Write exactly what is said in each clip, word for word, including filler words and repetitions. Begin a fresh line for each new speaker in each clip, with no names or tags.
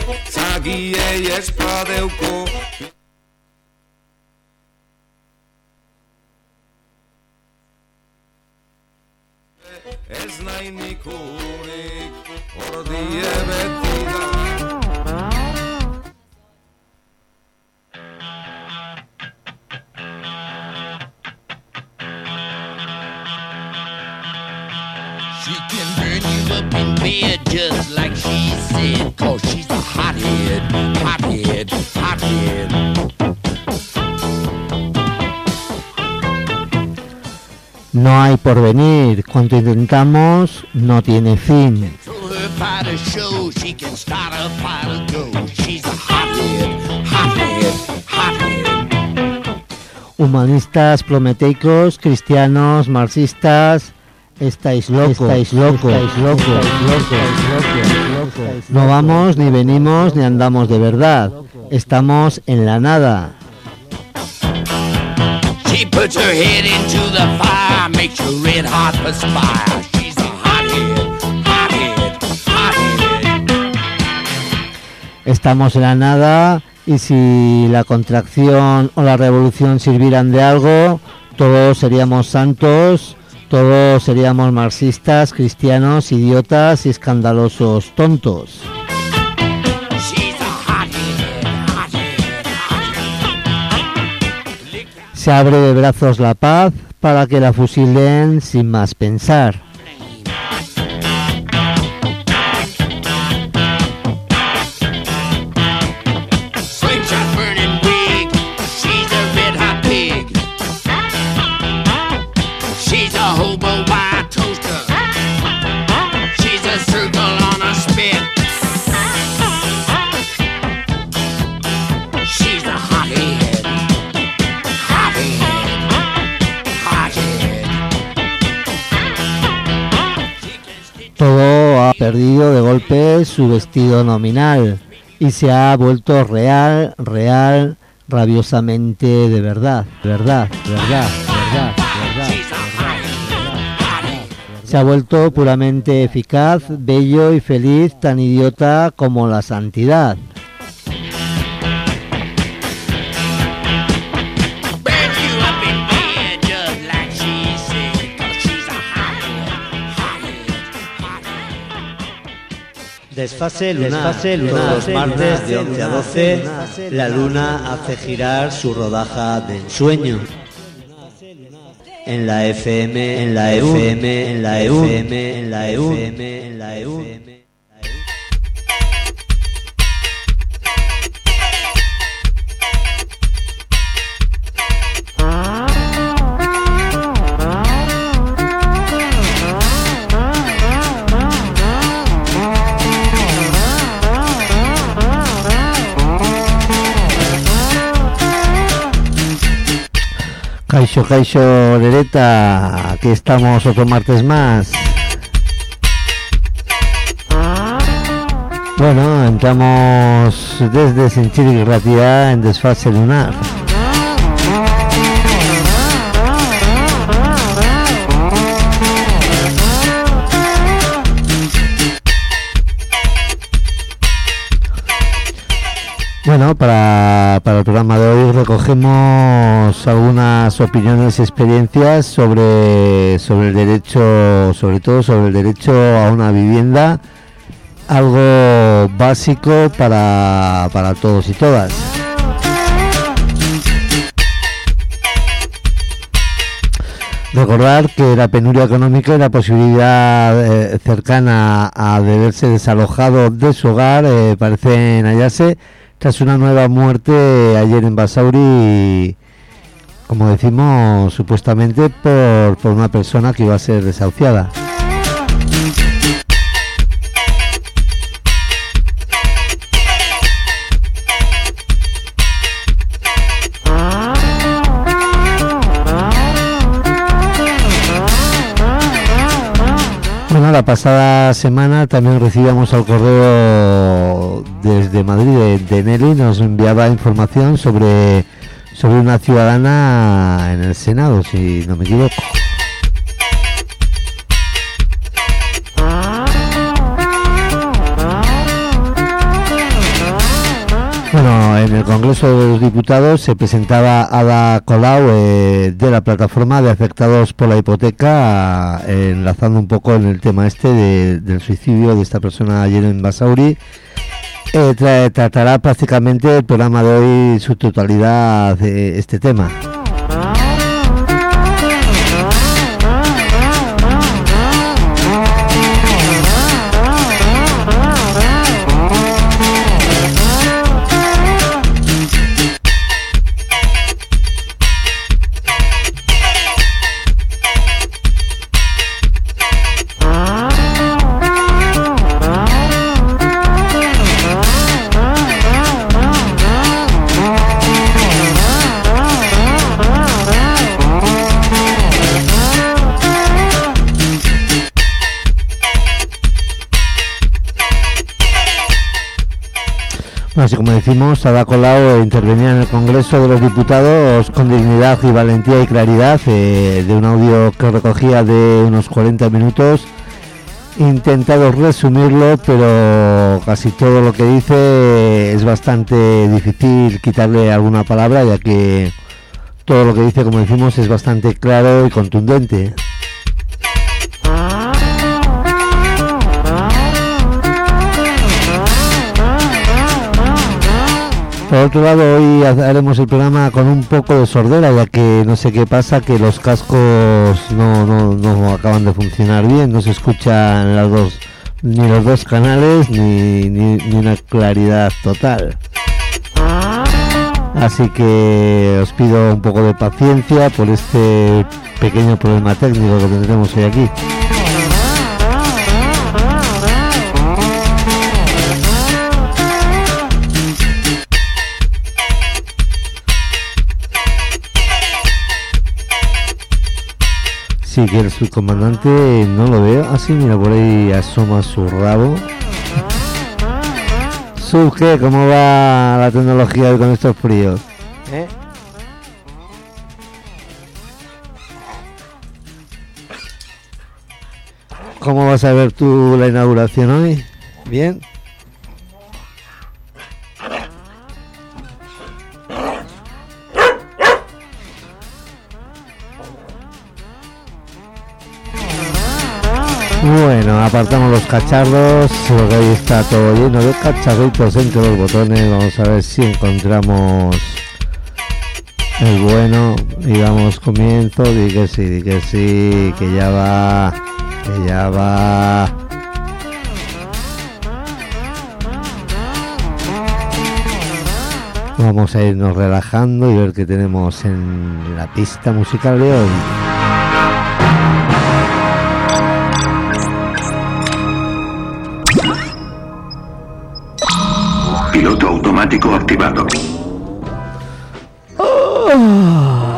zagiei espadeuko. Ez nahi nikurik ordie beti da.
She can burn you up in bed just like she said, 'cause she's a hothead, hothead, hothead.
No hay porvenir, cuanto intentamos no tiene fin. Humanistas prometeicos, cristianos, marxistas, estáis locos, estáis locos, estáis locos, locos, locos, locos. No vamos, ni venimos, ni andamos de verdad. Estamos en la nada.
She puts her head into the fire, makes her red hot perspire. She's a hothead, hothead, hothead.
Estamos en la nada y si la contracción o la revolución sirvieran de algo, todos seríamos santos, todos seríamos marxistas, cristianos, idiotas y escandalosos tontos. Se abre de brazos la paz para que la fusilen sin más pensar. Todo ha perdido de golpe su vestido nominal y se ha vuelto real, real, rabiosamente de verdad, verdad, verdad, verdad, verdad, verdad. Se ha vuelto puramente eficaz, bello y feliz, tan idiota como la santidad.
Desfase lunar. Desfase lunar. Todos los martes de once a doce, la luna hace girar su rodaja de ensueño. En la F M, en la F M, en la F M, en la F M, en la F M.
Kaixo, Kaixo, Lereta, aquí estamos otro martes más. Bueno, entramos desde Sintxiri Irratia en Desfase Lunar. Bueno, para, para el programa de hoy recogemos algunas opiniones y experiencias sobre, sobre el derecho, sobre todo sobre el derecho a una vivienda, algo básico para, para todos y todas. Recordar que la penuria económica y la posibilidad eh, cercana a de verse desalojado de su hogar eh, parecen hallarse tras una nueva muerte ayer en Basauri, como decimos, supuestamente por, por una persona que iba a ser desahuciada. Bueno, la pasada semana también recibíamos al correo desde Madrid de, de Nelly, nos enviaba información sobre, sobre una ciudadana en el Senado, si no me equivoco. Bueno, en el Congreso de los Diputados se presentaba Ada Colau eh, de la plataforma de afectados por la hipoteca, eh, enlazando un poco en el tema este de, del suicidio de esta persona ayer en Basauri. Eh, tra- tratará prácticamente el programa de hoy su totalidad de este tema. Así como decimos, Ada Colau intervenía en el Congreso de los Diputados con dignidad y valentía y claridad, eh, de un audio que recogía de unos cuarenta minutos. He intentado resumirlo, pero casi todo lo que dice es bastante difícil quitarle alguna palabra, ya que todo lo que dice, como decimos, es bastante claro y contundente. Por otro lado, hoy haremos el programa con un poco de sordera, ya que no sé qué pasa, que los cascos no, no, no acaban de funcionar bien, no se escuchan las dos, ni los dos canales, ni, ni, ni una claridad total. Así que os pido un poco de paciencia por este pequeño problema técnico que tendremos hoy aquí. Sí, que el subcomandante no lo veo. Ah, sí, mira, por ahí asoma su rabo. Sub, ¿qué? ¿Cómo va la tecnología hoy con estos fríos? ¿Eh? ¿Cómo vas a ver tú la inauguración hoy? ¿Bien? Bueno, apartamos los cacharros, porque ahí está todo lleno de cacharritos entre los botones. Vamos a ver si encontramos el bueno y damos comienzo. Di que sí, di que sí, que ya va, que ya va. Vamos a irnos relajando y ver qué tenemos en la pista musical de hoy.
Piloto automático activado.
Oh.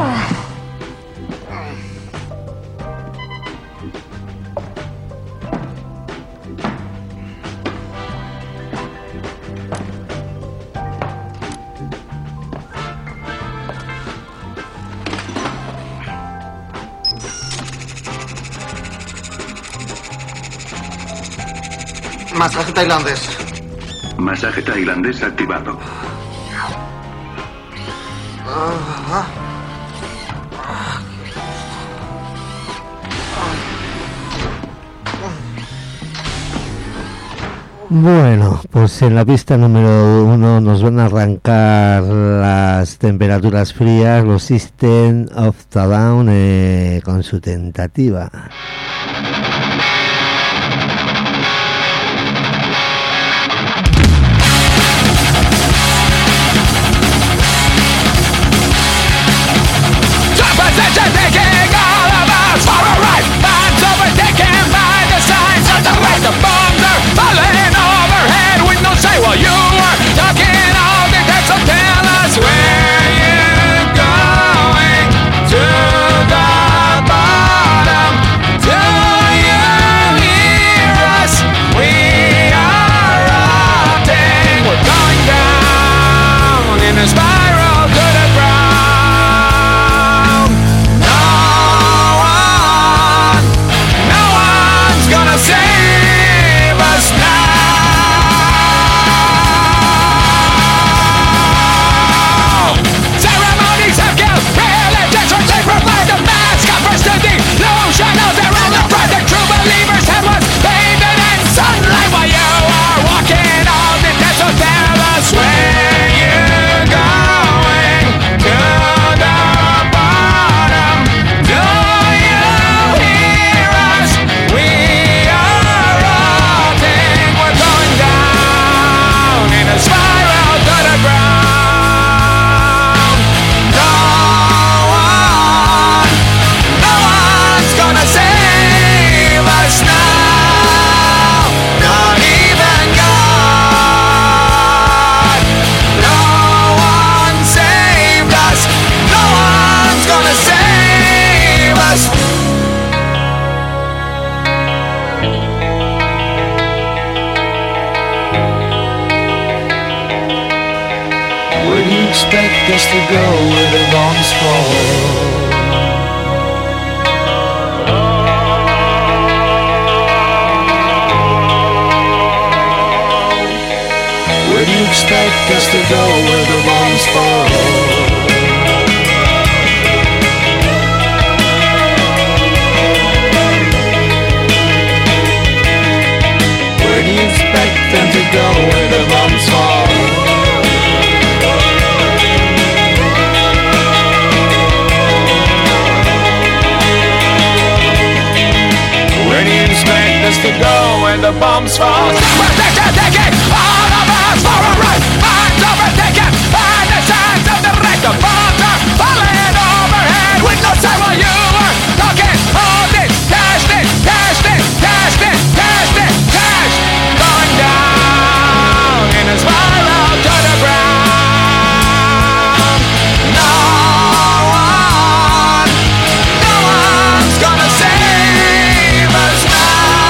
Masaje tailandés.
Masaje tailandés activado.
Bueno, pues en la pista número uno nos van a arrancar las temperaturas frías, los System of a Down, eh, con su tentativa.
To the bottom, to
Where do you expect us to go where the bombs fall? Where do you expect us to go where the bombs fall? Where do you expect them to go where the bombs fall? Where do you expect us to go when the bombs fall? We're taking, taking all of us for a ride. Minds overtaken by the signs of the wreck. The bombs are falling overhead with no sign while you are talking. All this cash, this cash, this cash, this cash, this cash going down in a spiral to the ground. No one, no one's gonna save us now.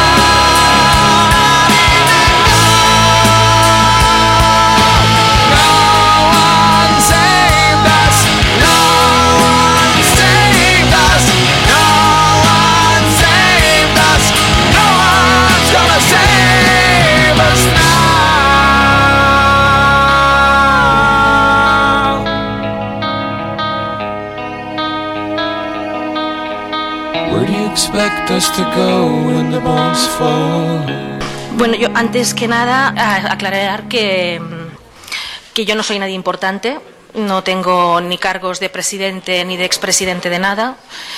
No one saved us. No one saved us. No one saved us. No one's gonna save us now. Where do you expect us to go when the bombs fall?
Bueno, yo antes que nada a- aclarar que, mm, que yo no soy nadie importante, no tengo ni cargos de presidente ni de expresidente de nada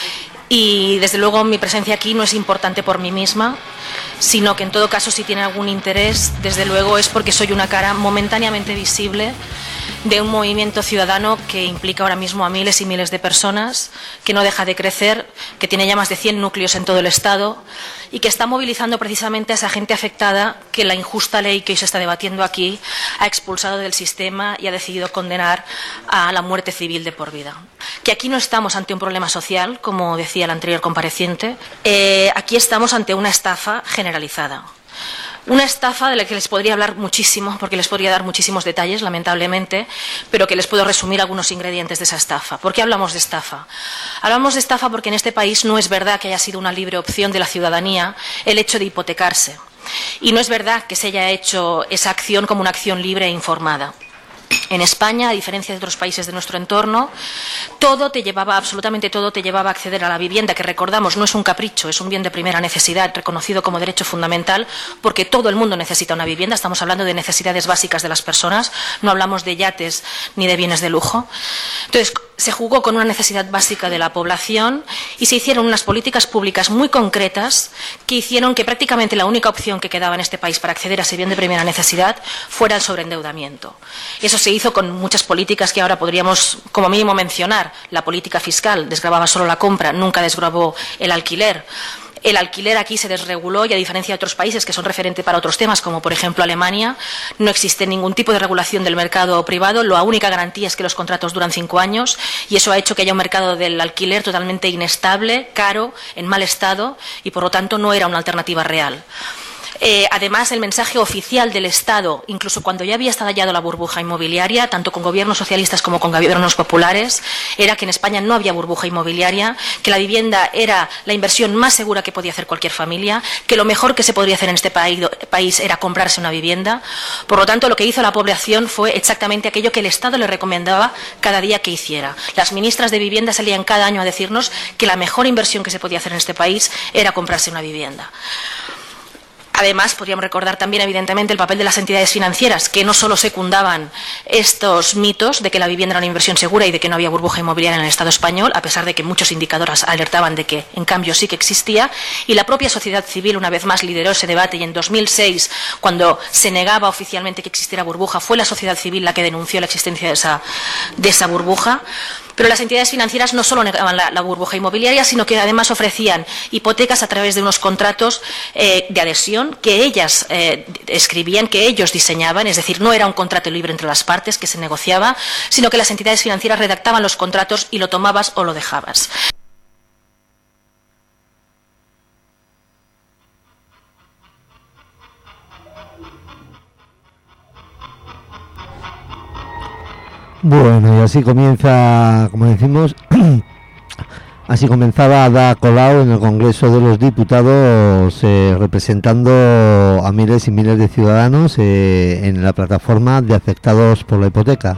y desde luego mi presencia aquí no es importante por mí misma, sino que en todo caso si tiene algún interés, desde luego es porque soy una cara momentáneamente visible de un movimiento ciudadano que implica ahora mismo a miles y miles de personas, que no deja de crecer, que tiene ya más de cien núcleos en todo el Estado y que está movilizando precisamente a esa gente afectada que la injusta ley que hoy se está debatiendo aquí ha expulsado del sistema y ha decidido condenar a la muerte civil de por vida. Que aquí no estamos ante un problema social, como decía el anterior compareciente, eh, aquí estamos ante una estafa generalizada. Una estafa de la que les podría hablar muchísimo, porque les podría dar muchísimos detalles, lamentablemente, pero que les puedo resumir algunos ingredientes de esa estafa. ¿Por qué hablamos de estafa? Hablamos de estafa porque en este país no es verdad que haya sido una libre opción de la ciudadanía el hecho de hipotecarse. Y no es verdad que se haya hecho esa acción como una acción libre e informada. En España, a diferencia de otros países de nuestro entorno, todo te llevaba, absolutamente todo te llevaba a acceder a la vivienda, que recordamos no es un capricho, es un bien de primera necesidad reconocido como derecho fundamental, porque todo el mundo necesita una vivienda. Estamos hablando de necesidades básicas de las personas, no hablamos de yates ni de bienes de lujo. Entonces, se jugó con una necesidad básica de la población y se hicieron unas políticas públicas muy concretas que hicieron que prácticamente la única opción que quedaba en este país para acceder a ese bien de primera necesidad fuera el sobreendeudamiento. Eso se hizo con muchas políticas que ahora podríamos como mínimo mencionar. La política fiscal desgravaba solo la compra, nunca desgravó el alquiler. El alquiler aquí se desreguló y, a diferencia de otros países que son referente para otros temas, como por ejemplo Alemania, no existe ningún tipo de regulación del mercado privado. La única garantía es que los contratos duran cinco años y eso ha hecho que haya un mercado del alquiler totalmente inestable, caro, en mal estado y, por lo tanto, no era una alternativa real. Eh, además, el mensaje oficial del Estado, incluso cuando ya había estallado la burbuja inmobiliaria, tanto con gobiernos socialistas como con gobiernos populares, era que en España no había burbuja inmobiliaria, que la vivienda era la inversión más segura que podía hacer cualquier familia, que lo mejor que se podría hacer en este país, país era comprarse una vivienda. Por lo tanto, lo que hizo la población fue exactamente aquello que el Estado le recomendaba cada día que hiciera. Las ministras de vivienda salían cada año a decirnos que la mejor inversión que se podía hacer en este país era comprarse una vivienda. Además, podríamos recordar también, evidentemente, el papel de las entidades financieras, que no solo secundaban estos mitos de que la vivienda era una inversión segura y de que no había burbuja inmobiliaria en el Estado español, a pesar de que muchos indicadores alertaban de que, en cambio, sí que existía, y la propia sociedad civil, una vez más, lideró ese debate, y en dos mil seis, cuando se negaba oficialmente que existiera burbuja, fue la sociedad civil la que denunció la existencia de esa, de esa burbuja. Pero las entidades financieras no solo negaban la, la burbuja inmobiliaria, sino que además ofrecían hipotecas a través de unos contratos eh, de adhesión que ellas eh, escribían, que ellos diseñaban, es decir, no era un contrato libre entre las partes que se negociaba, sino que las entidades financieras redactaban los contratos y lo tomabas o lo dejabas.
Bueno, y así comienza, como decimos, así comenzaba Ada Colau en el Congreso de los Diputados, eh, representando a miles y miles de ciudadanos eh, en la plataforma de afectados por la hipoteca.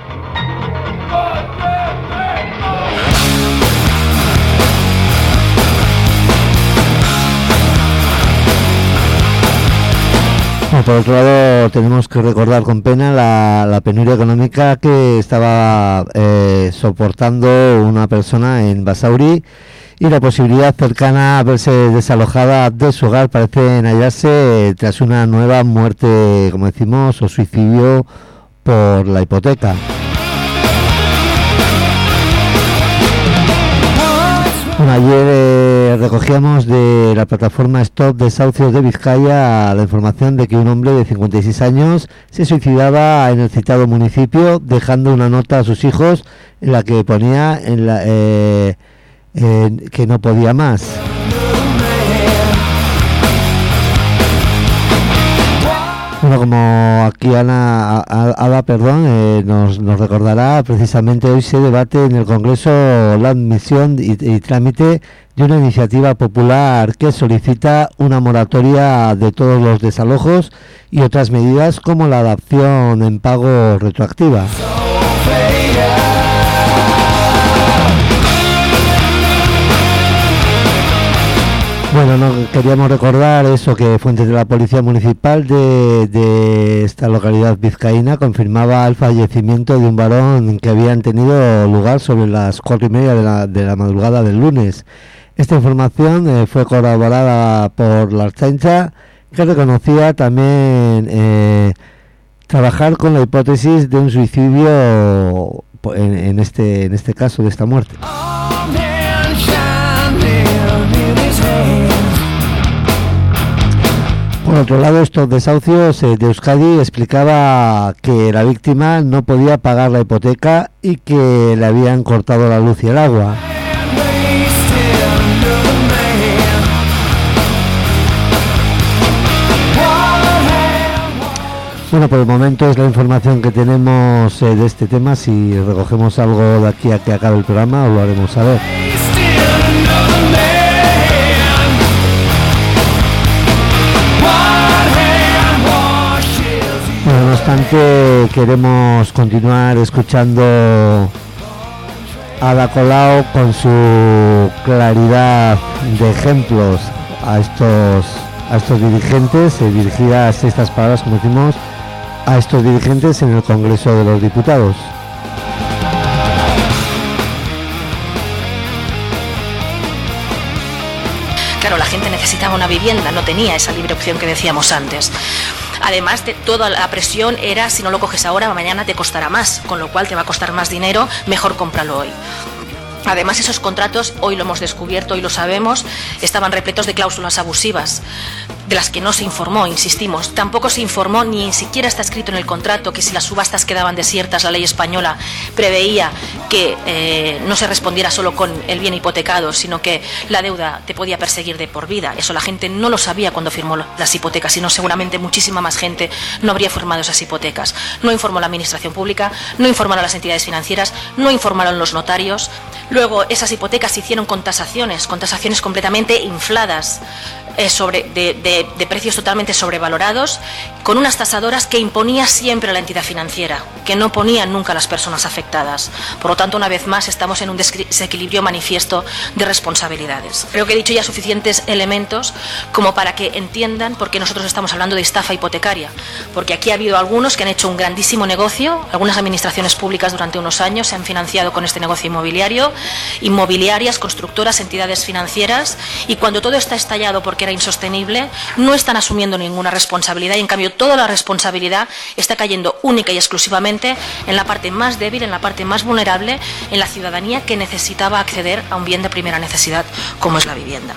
Bueno, por otro lado, tenemos que recordar con pena la, la penuria económica que estaba eh, soportando una persona en Basauri, y la posibilidad cercana a verse desalojada de su hogar parecen hallarse tras una nueva muerte, como decimos, o suicidio por la hipoteca. Bueno, ayer eh, recogíamos de la plataforma Stop Desahucios de Vizcaya la información de que un hombre de cincuenta y seis años se suicidaba en el citado municipio, dejando una nota a sus hijos en la que ponía en la, eh, eh, que no podía más. Bueno, como aquí Ana, Ada, perdón, eh, nos, nos recordará, precisamente hoy se debate en el Congreso la admisión y, y trámite de una iniciativa popular que solicita una moratoria de todos los desalojos y otras medidas como la adaptación en pago retroactiva. Bueno, no queríamos recordar eso, que fuentes de la Policía Municipal de, de esta localidad vizcaína confirmaba el fallecimiento de un varón que habían tenido lugar sobre las cuatro y media de la, de la madrugada del lunes. Esta información eh, fue corroborada por la Ertzaintza, que reconocía también eh, trabajar con la hipótesis de un suicidio en, en este en este caso de esta muerte. Por otro lado, estos desahucios eh, de Euskadi explicaba que la víctima no podía pagar la hipoteca y que le habían cortado la luz y el agua. Bueno, por el momento es la información que tenemos eh, de este tema. Si recogemos algo de aquí a que acabe el programa, os lo haremos saber. Bueno, no obstante, queremos continuar escuchando a Ada Colau con su claridad de ejemplos a estos a estos dirigentes, eh, dirigidas estas palabras, como decimos, a estos dirigentes en el Congreso de los Diputados.
Claro, la gente necesitaba una vivienda, no tenía esa libre opción que decíamos antes. Además de toda la presión era, si no lo coges ahora, mañana te costará más, con lo cual te va a costar más dinero, mejor cómpralo hoy. Además, esos contratos, hoy lo hemos descubierto, hoy lo sabemos, estaban repletos de cláusulas abusivas, de las que no se informó, insistimos. Tampoco se informó, ni siquiera está escrito en el contrato, que si las subastas quedaban desiertas, la ley española preveía que eh, no se respondiera solo con el bien hipotecado, sino que la deuda te podía perseguir de por vida. Eso la gente no lo sabía cuando firmó las hipotecas, sino seguramente muchísima más gente no habría firmado esas hipotecas. No informó la administración pública, no informaron las entidades financieras, no informaron los notarios. Luego esas hipotecas se hicieron con tasaciones, con tasaciones completamente infladas, eh, sobre, de, de, de precios totalmente sobrevalorados, con unas tasadoras que imponía siempre la entidad financiera, que no ponían nunca a las personas afectadas. Por lo tanto, una vez más, estamos en un desequilibrio manifiesto de responsabilidades. Creo que he dicho ya suficientes elementos como para que entiendan por qué nosotros estamos hablando de estafa hipotecaria, porque aquí ha habido algunos que han hecho un grandísimo negocio, algunas administraciones públicas durante unos años se han financiado con este negocio inmobiliario, inmobiliarias, constructoras, entidades financieras, y cuando todo está estallado porque era insostenible, no están asumiendo ninguna responsabilidad, y en cambio toda la responsabilidad está cayendo única y exclusivamente en la parte más débil, en la parte más vulnerable, en la ciudadanía que necesitaba acceder a un bien de primera necesidad como es la vivienda.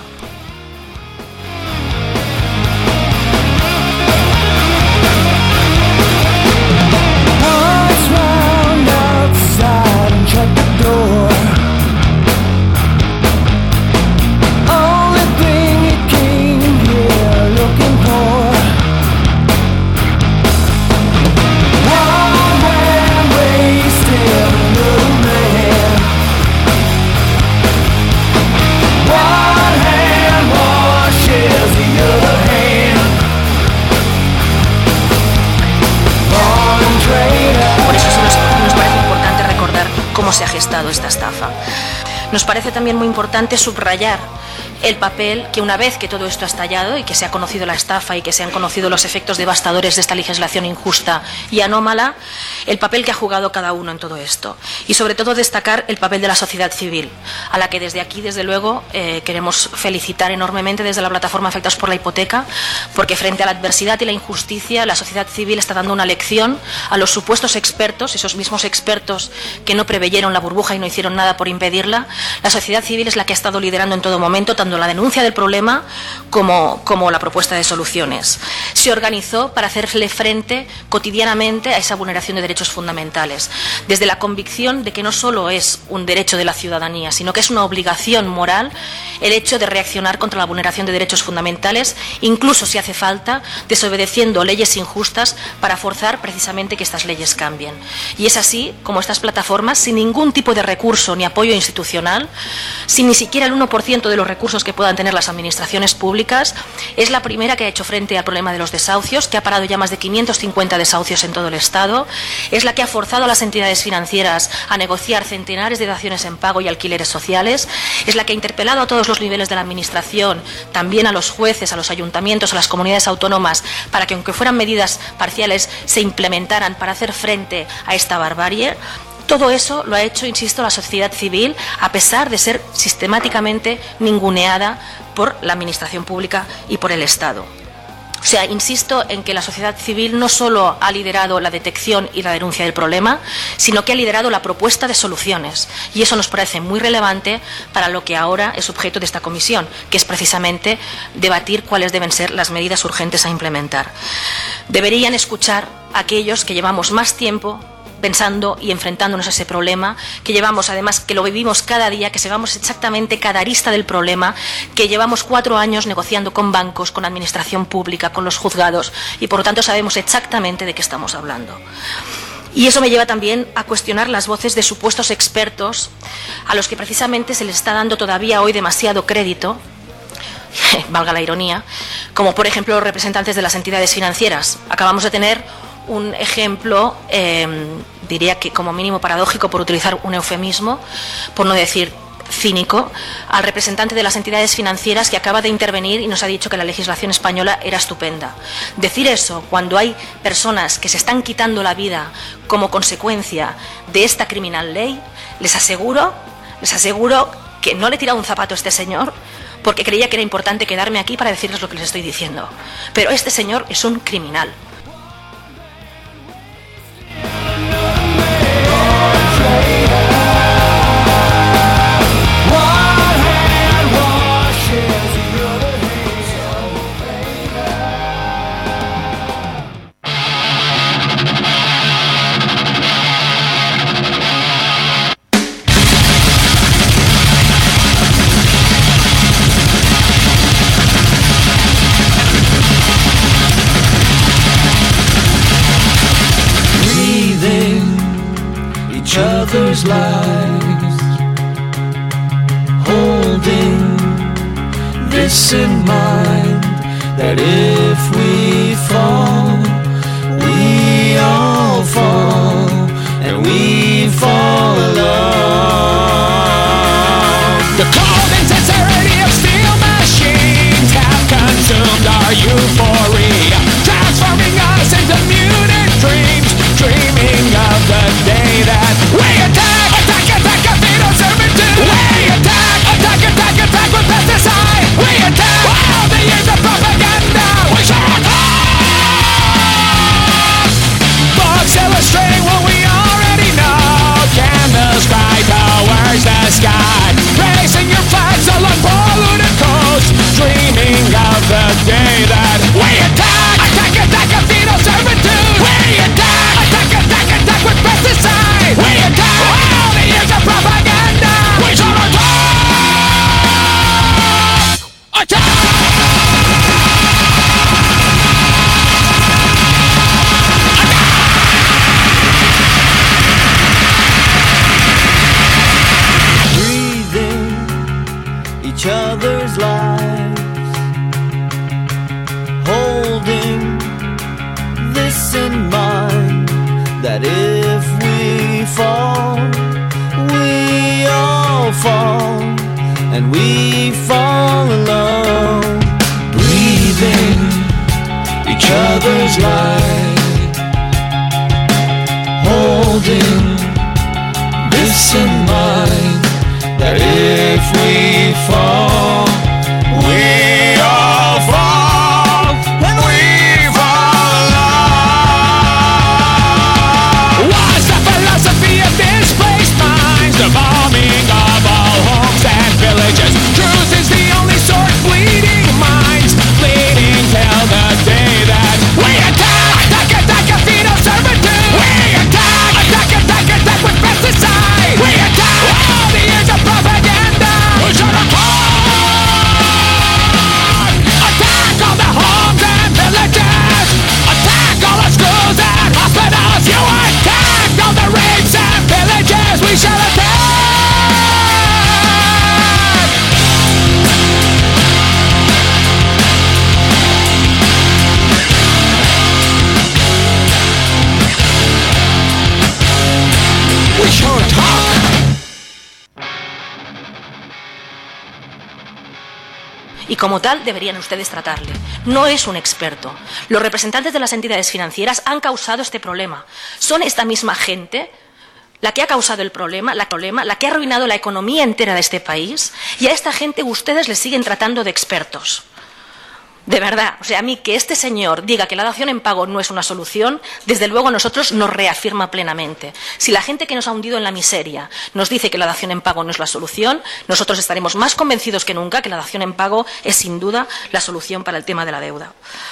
Wasted
cómo se ha gestado esta estafa. Nos parece también muy importante subrayar el papel que, una vez que todo esto ha estallado y que se ha conocido la estafa y que se han conocido los efectos devastadores de esta legislación injusta y anómala, el papel que ha jugado cada uno en todo esto. Y sobre todo destacar el papel de la sociedad civil, a la que desde aquí, desde luego, eh, queremos felicitar enormemente desde la plataforma Afectados por la Hipoteca, porque frente a la adversidad y la injusticia, la sociedad civil está dando una lección a los supuestos expertos, esos mismos expertos que no preveyeron la burbuja y no hicieron nada por impedirla. La sociedad civil es la que ha estado liderando en todo momento, tanto la denuncia del problema como, como la propuesta de soluciones. Se organizó para hacerle frente cotidianamente a esa vulneración de derechos fundamentales, desde la convicción de que no solo es un derecho de la ciudadanía, sino que es una obligación moral el hecho de reaccionar contra la vulneración de derechos fundamentales, incluso si hace falta, desobedeciendo leyes injustas para forzar precisamente que estas leyes cambien. Y es así como estas plataformas, sin ningún tipo de recurso ni apoyo institucional, sin ni siquiera el uno por ciento de los recursos que puedan tener las administraciones públicas, es la primera que ha hecho frente al problema de los desahucios, que ha parado ya más de quinientos cincuenta desahucios en todo el Estado, es la que ha forzado a las entidades financieras a negociar centenares de daciones en pago y alquileres sociales, es la que ha interpelado a todos los niveles de la administración, también a los jueces, a los ayuntamientos, a las comunidades autónomas, para que, aunque fueran medidas parciales, se implementaran para hacer frente a esta barbarie. Todo eso lo ha hecho, insisto, la sociedad civil, a pesar de ser sistemáticamente ninguneada por la administración pública y por el Estado. O sea, insisto en que la sociedad civil no solo ha liderado la detección y la denuncia del problema, sino que ha liderado la propuesta de soluciones. Y eso nos parece muy relevante para lo que ahora es objeto de esta comisión, que es precisamente debatir cuáles deben ser las medidas urgentes a implementar. Deberían escuchar a aquellos que llevamos más tiempo pensando y enfrentándonos a ese problema, que llevamos, además, que lo vivimos cada día, que sabemos exactamente cada arista del problema, que llevamos cuatro años negociando con bancos, con administración pública, con los juzgados, y por lo tanto sabemos exactamente de qué estamos hablando. Y eso me lleva también a cuestionar las voces de supuestos expertos a los que precisamente se les está dando todavía hoy demasiado crédito, valga la ironía, como por ejemplo los representantes de las entidades financieras. Acabamos de tener un ejemplo, eh, diría que como mínimo paradójico, por utilizar un eufemismo, por no decir cínico, al representante de las entidades financieras que acaba de intervenir y nos ha dicho que la legislación española era estupenda. Decir eso cuando hay personas que se están quitando la vida como consecuencia de esta criminal ley, les aseguro, les aseguro que no le he tirado un zapato a este señor porque creía que era importante quedarme aquí para decirles lo que les estoy diciendo. Pero este señor es un criminal.
Other's lives, holding this in mind, that if we fall, we all fall, and we fall alone. The cold and sincerity of steel machines have consumed our euphoria, transforming us into muted dreams, dreaming of the day that we attack, attack, attack, fetal servitude. We attack, attack, attack, attack with pesticide. We attack all the years of propaganda. We shall attack. fall, and we fall alone, breathing each other's light, holding this in mind, that if we fall, we all fall, and we fall alone. What's the philosophy of displaced minds? The bombing of all homes and villages. Truth is the only sword, bleeding minds, bleeding till the day that we attack, attack, attack, a fetal servitude. We attack, attack, attack, attack with pesticide. We attack all the years of propaganda. We should attack, attack all the homes and villages. Attack all the schools and hospitals. You attack all the rapes and villages. We shall attack. We shall attack.
Y como tal deberían ustedes tratarle. No es un experto. Los representantes de las entidades financieras han causado este problema. Son esta misma gente la que ha causado el problema, la problema, la que ha arruinado la economía entera de este país, y a esta gente ustedes les siguen tratando de expertos. De verdad, o sea, a mí que este señor diga que la dación en pago no es una solución, desde luego a nosotros nos reafirma plenamente. Si la gente que nos ha hundido en la miseria nos dice que la dación en pago no es la solución, nosotros estaremos más convencidos que nunca que la dación en pago es sin duda la solución para el tema de la deuda.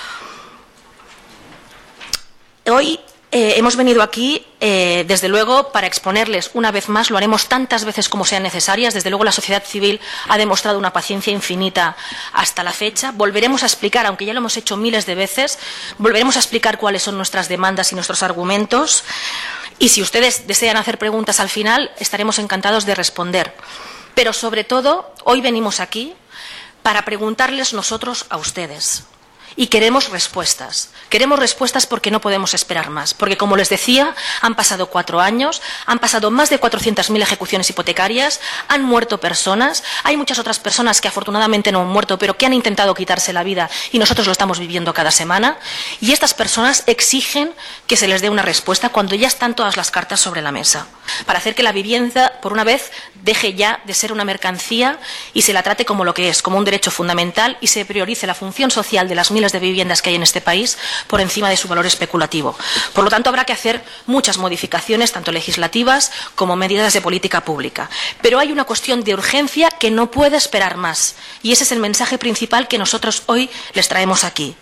Hoy eh, hemos venido aquí, eh, desde luego, para exponerles una vez más, lo haremos tantas veces como sean necesarias. Desde luego la sociedad civil ha demostrado una paciencia infinita hasta la fecha. Volveremos a explicar, aunque ya lo hemos hecho miles de veces, volveremos a explicar cuáles son nuestras demandas y nuestros argumentos. Y si ustedes desean hacer preguntas al final, estaremos encantados de responder. Pero sobre todo, hoy venimos aquí para preguntarles nosotros a ustedes. Y queremos respuestas. Queremos respuestas porque no podemos esperar más. Porque, como les decía, han pasado cuatro años, han pasado más de cuatrocientas mil ejecuciones hipotecarias, han muerto personas, hay muchas otras personas que afortunadamente no han muerto, pero que han intentado quitarse la vida y nosotros lo estamos viviendo cada semana. Y estas personas exigen que se les dé una respuesta cuando ya están todas las cartas sobre la mesa. Para hacer que la vivienda, por una vez, deje ya de ser una mercancía y se la trate como lo que es, como un derecho fundamental, y se priorice la función social de las miles de viviendas que hay en este país por encima de su valor especulativo. Por lo tanto, habrá que hacer muchas modificaciones, tanto legislativas como medidas de política pública. Pero hay una cuestión de urgencia que no puede esperar más, y ese es el mensaje principal que nosotros hoy les traemos aquí.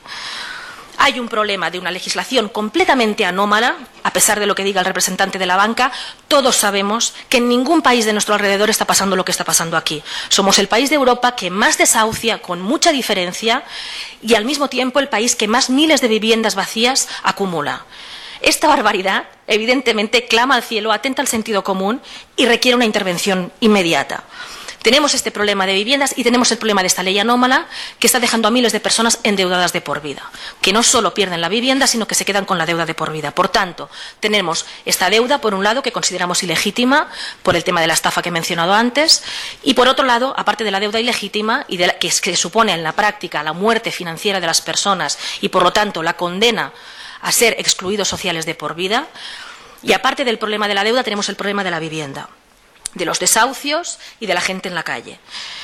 Hay un problema de una legislación completamente anómala, a pesar de lo que diga el representante de la banca. Todos sabemos que en ningún país de nuestro alrededor está pasando lo que está pasando aquí. Somos el país de Europa que más desahucia, con mucha diferencia, y al mismo tiempo el país que más miles de viviendas vacías acumula. Esta barbaridad, evidentemente, clama al cielo, atenta al sentido común y requiere una intervención inmediata. Tenemos este problema de viviendas y tenemos el problema de esta ley anómala que está dejando a miles de personas endeudadas de por vida, que no solo pierden la vivienda, sino que se quedan con la deuda de por vida. Por tanto, tenemos esta deuda, por un lado, que consideramos ilegítima por el tema de la estafa que he mencionado antes, y por otro lado, aparte de la deuda ilegítima y de la, que, que supone en la práctica la muerte financiera de las personas y, por lo tanto, la condena a ser excluidos sociales de por vida, y aparte del problema de la deuda, tenemos el problema de la vivienda, de los desahucios y de la gente en la calle.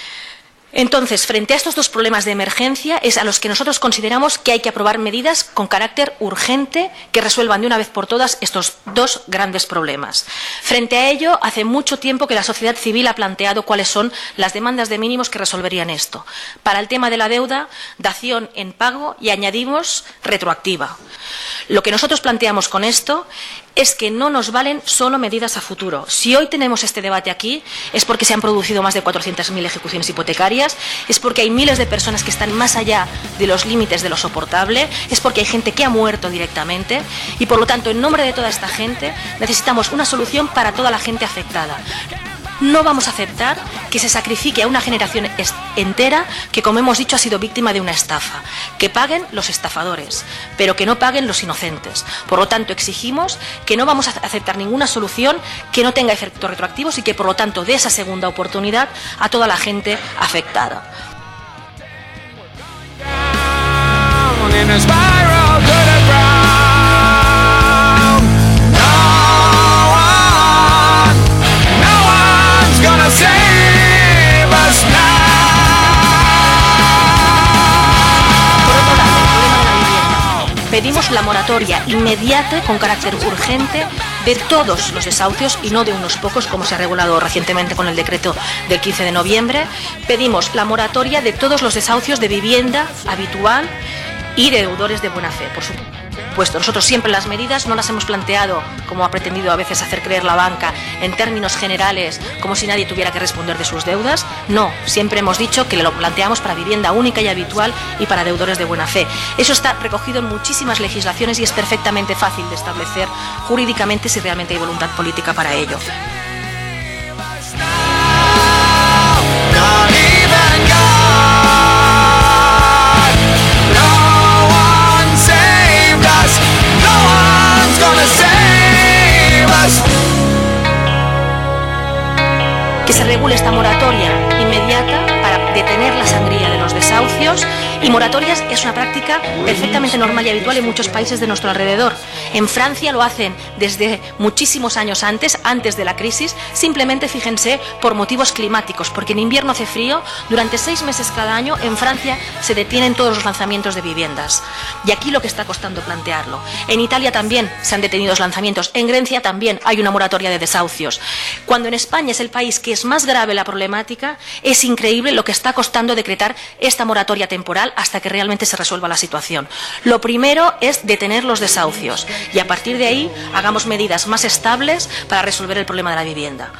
Entonces, frente a estos dos problemas de emergencia, es a los que nosotros consideramos que hay que aprobar medidas con carácter urgente que resuelvan de una vez por todas estos dos grandes problemas. Frente a ello, hace mucho tiempo que la sociedad civil ha planteado cuáles son las demandas de mínimos que resolverían esto. Para el tema de la deuda, dación en pago y añadimos retroactiva. Lo que nosotros planteamos con esto es que no nos valen solo medidas a futuro. Si hoy tenemos este debate aquí es porque se han producido más de cuatrocientas mil ejecuciones hipotecarias, es porque hay miles de personas que están más allá de los límites de lo soportable, es porque hay gente que ha muerto directamente y, por lo tanto, en nombre de toda esta gente necesitamos una solución para toda la gente afectada. No vamos a aceptar que se sacrifique a una generación entera que, como hemos dicho, ha sido víctima de una estafa. Que paguen los estafadores, pero que no paguen los inocentes. Por lo tanto, exigimos que no vamos a aceptar ninguna solución que no tenga efectos retroactivos y que, por lo tanto, dé esa segunda oportunidad a toda la gente afectada. Pedimos la moratoria inmediata con carácter urgente de todos los desahucios y no de unos pocos, como se ha regulado recientemente con el decreto del quince de noviembre. Pedimos la moratoria de todos los desahucios de vivienda habitual y de deudores de buena fe, por supuesto. Nosotros siempre las medidas no las hemos planteado, como ha pretendido a veces hacer creer la banca, en términos generales, como si nadie tuviera que responder de sus deudas. No, siempre hemos dicho que lo planteamos para vivienda única y habitual y para deudores de buena fe. Eso está recogido en muchísimas legislaciones y es perfectamente fácil de establecer jurídicamente si realmente hay voluntad política para ello. Que se regule esta moratoria inmediata para detener la sangría de los desahucios. Y moratorias es una práctica perfectamente normal y habitual en muchos países de nuestro alrededor. En Francia lo hacen desde muchísimos años antes, antes de la crisis, simplemente, fíjense, por motivos climáticos, porque en invierno hace frío, durante seis meses cada año en Francia se detienen todos los lanzamientos de viviendas. Y aquí lo que está costando plantearlo. En Italia también se han detenido los lanzamientos, en Grecia también hay una moratoria de desahucios. Cuando en España es el país que es más grave la problemática, es increíble lo que está costando decretar esta moratoria temporal hasta que realmente se resuelva la situación. Lo primero es detener los desahucios y a partir de ahí hagamos medidas más estables para resolver el problema de la vivienda.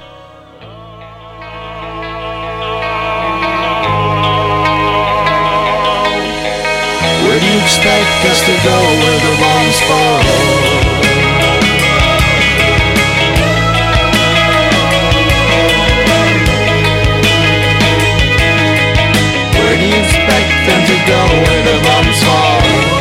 Where do you expect us to go where the bombs fall? Where do you expect them to go where the bombs fall?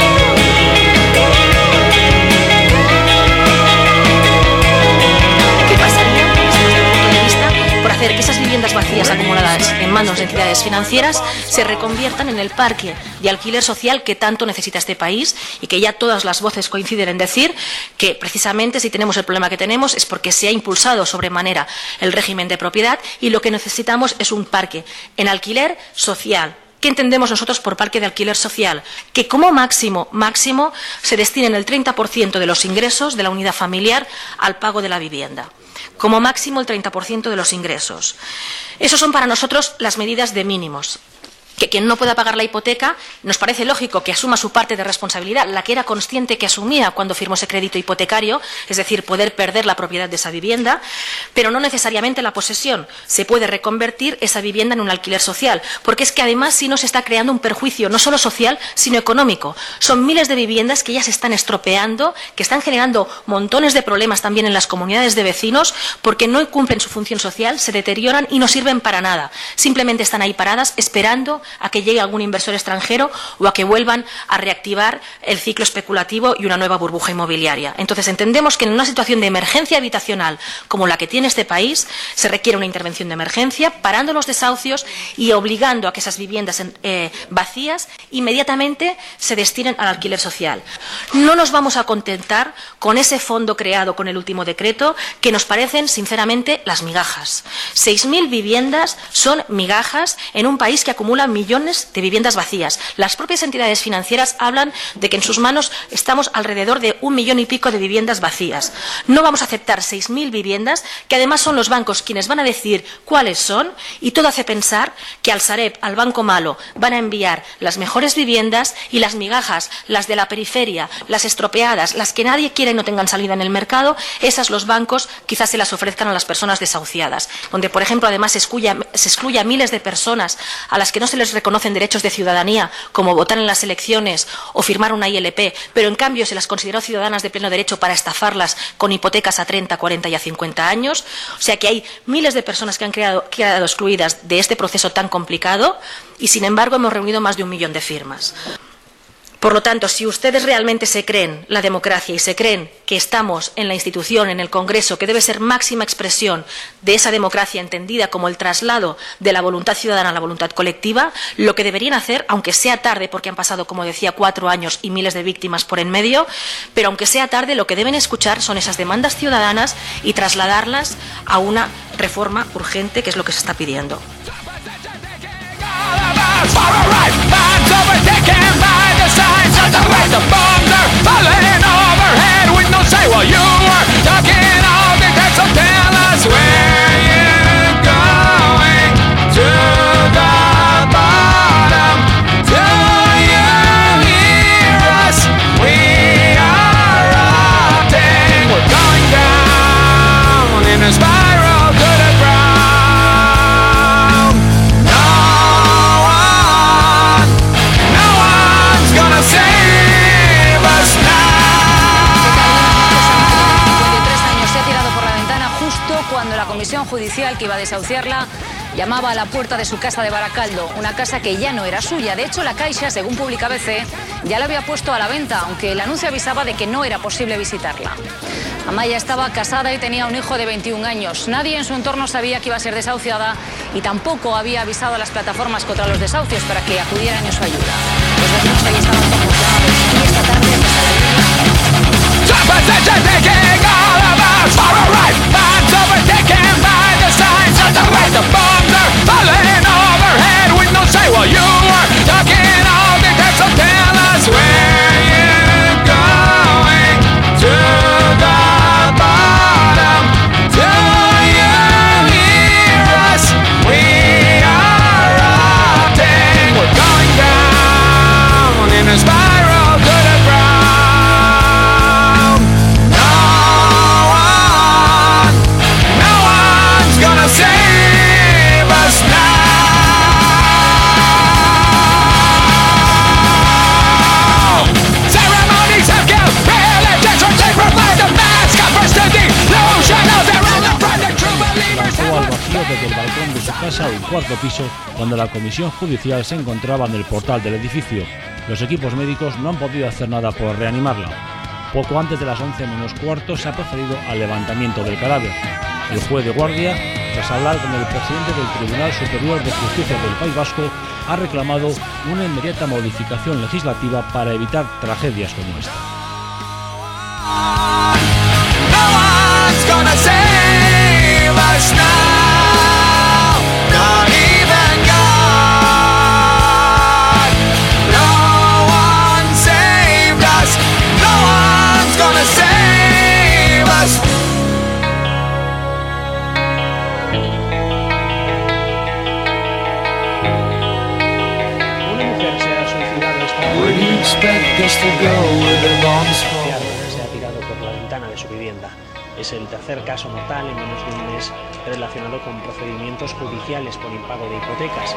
¿Qué pasaría, desde nuestro punto de vista, por hacer que esas viviendas vacías acumuladas en manos de entidades financieras se reconviertan en el parque de alquiler social que tanto necesita este país y que ya todas las voces coinciden en decir que precisamente si tenemos el problema que tenemos es porque se ha impulsado sobremanera el régimen de propiedad y lo que necesitamos es un parque en alquiler social. ¿Qué entendemos nosotros por parque de alquiler social? Que como máximo, máximo, se destinen el treinta por ciento de los ingresos de la unidad familiar al pago de la vivienda. Como máximo el treinta por ciento de los ingresos. Esas son para nosotros las medidas de mínimos. Que quien no pueda pagar la hipoteca, nos parece lógico que asuma su parte de responsabilidad, la que era consciente que asumía cuando firmó ese crédito hipotecario, es decir, poder perder la propiedad de esa vivienda, pero no necesariamente la posesión. Se puede reconvertir esa vivienda en un alquiler social, porque es que además si no se está creando un perjuicio no solo social, sino económico. Son miles de viviendas que ya se están estropeando, que están generando montones de problemas también en las comunidades de vecinos, porque no cumplen su función social, se deterioran y no sirven para nada. Simplemente están ahí paradas esperando a que llegue algún inversor extranjero o a que vuelvan a reactivar el ciclo especulativo y una nueva burbuja inmobiliaria. Entonces entendemos que en una situación de emergencia habitacional como la que tiene este país se requiere una intervención de emergencia parando los desahucios y obligando a que esas viviendas eh, vacías inmediatamente se destinen al alquiler social. No nos vamos a contentar con ese fondo creado con el último decreto que nos parecen sinceramente las migajas. seis mil viviendas son migajas en un país que acumula millones de viviendas vacías. Las propias entidades financieras hablan de que en sus manos estamos alrededor de un millón y pico de viviendas vacías. No vamos a aceptar seis mil viviendas, que además son los bancos quienes van a decir cuáles son, y todo hace pensar que al Sareb, al banco malo, van a enviar las mejores viviendas y las migajas, las de la periferia, las estropeadas, las que nadie quiere y no tengan salida en el mercado, esas los bancos quizás se las ofrezcan a las personas desahuciadas, donde, por ejemplo, además se excluye, se excluye a miles de personas a las que no se les les reconocen derechos de ciudadanía, como votar en las elecciones o firmar una I L P, pero en cambio se las consideró ciudadanas de pleno derecho para estafarlas con hipotecas a treinta, cuarenta y a cincuenta años. O sea que hay miles de personas que han quedado, quedado excluidas de este proceso tan complicado y, sin embargo, hemos reunido más de un millón de firmas. Por lo tanto, si ustedes realmente se creen la democracia y se creen que estamos en la institución, en el Congreso, que debe ser máxima expresión de esa democracia entendida como el traslado de la voluntad ciudadana a la voluntad colectiva, lo que deberían hacer, aunque sea tarde, porque han pasado, como decía, cuatro años y miles de víctimas por en medio, pero aunque sea tarde, lo que deben escuchar son esas demandas ciudadanas y trasladarlas a una reforma urgente, que es lo que se está pidiendo. Signs of the right, the bombs are falling overhead with no say. While you are talking all the time, so tell us where you're going to the bottom. Do you hear us? We are rotting. We're going down in a spiral to the ground. No one, no one's gonna save us now.
cincuenta y tres años se ha tirado por la ventana justo cuando la comisión judicial que iba a desahuciarla llamaba a la puerta de su casa de Baracaldo, una casa que ya no era suya. De hecho, la Caixa, según publica A B C, ya la había puesto a la venta, aunque el anuncio avisaba de que no era posible visitarla. Amaya estaba casada y tenía un hijo de veintiún años. Nadie en su entorno sabía que iba a ser desahuciada y tampoco había avisado a las plataformas contra los desahucios para que acudieran en su ayuda. Los vecinos ahí estaban conmocionados y esta tarde empezó
desde el balcón de su casa del cuarto piso cuando la comisión judicial se encontraba en el portal del edificio. Los equipos médicos no han podido hacer nada por reanimarla. Poco antes de las once menos cuarto se ha procedido al levantamiento del cadáver. El juez de guardia, tras hablar con el presidente del Tribunal Superior de Justicia del País Vasco, ha reclamado una inmediata modificación legislativa para evitar tragedias como esta.
Se ha tirado por la ventana de su vivienda. Es el tercer caso mortal en menos de un mes relacionado con procedimientos judiciales por impago de hipotecas.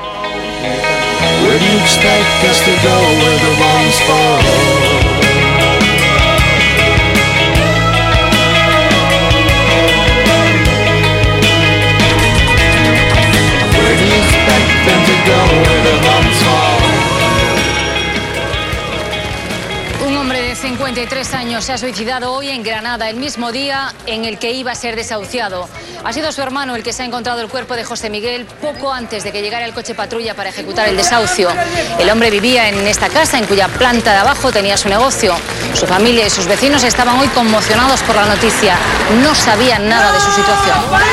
cincuenta y tres años se ha suicidado hoy en Granada, el mismo día en el que iba a ser desahuciado. Ha sido su hermano el que se ha encontrado el cuerpo de José Miguel poco antes de que llegara el coche patrulla para ejecutar el desahucio. El hombre vivía en esta casa, en cuya planta de abajo tenía su negocio. Su familia y sus vecinos estaban hoy conmocionados por la noticia. No sabían nada de su situación.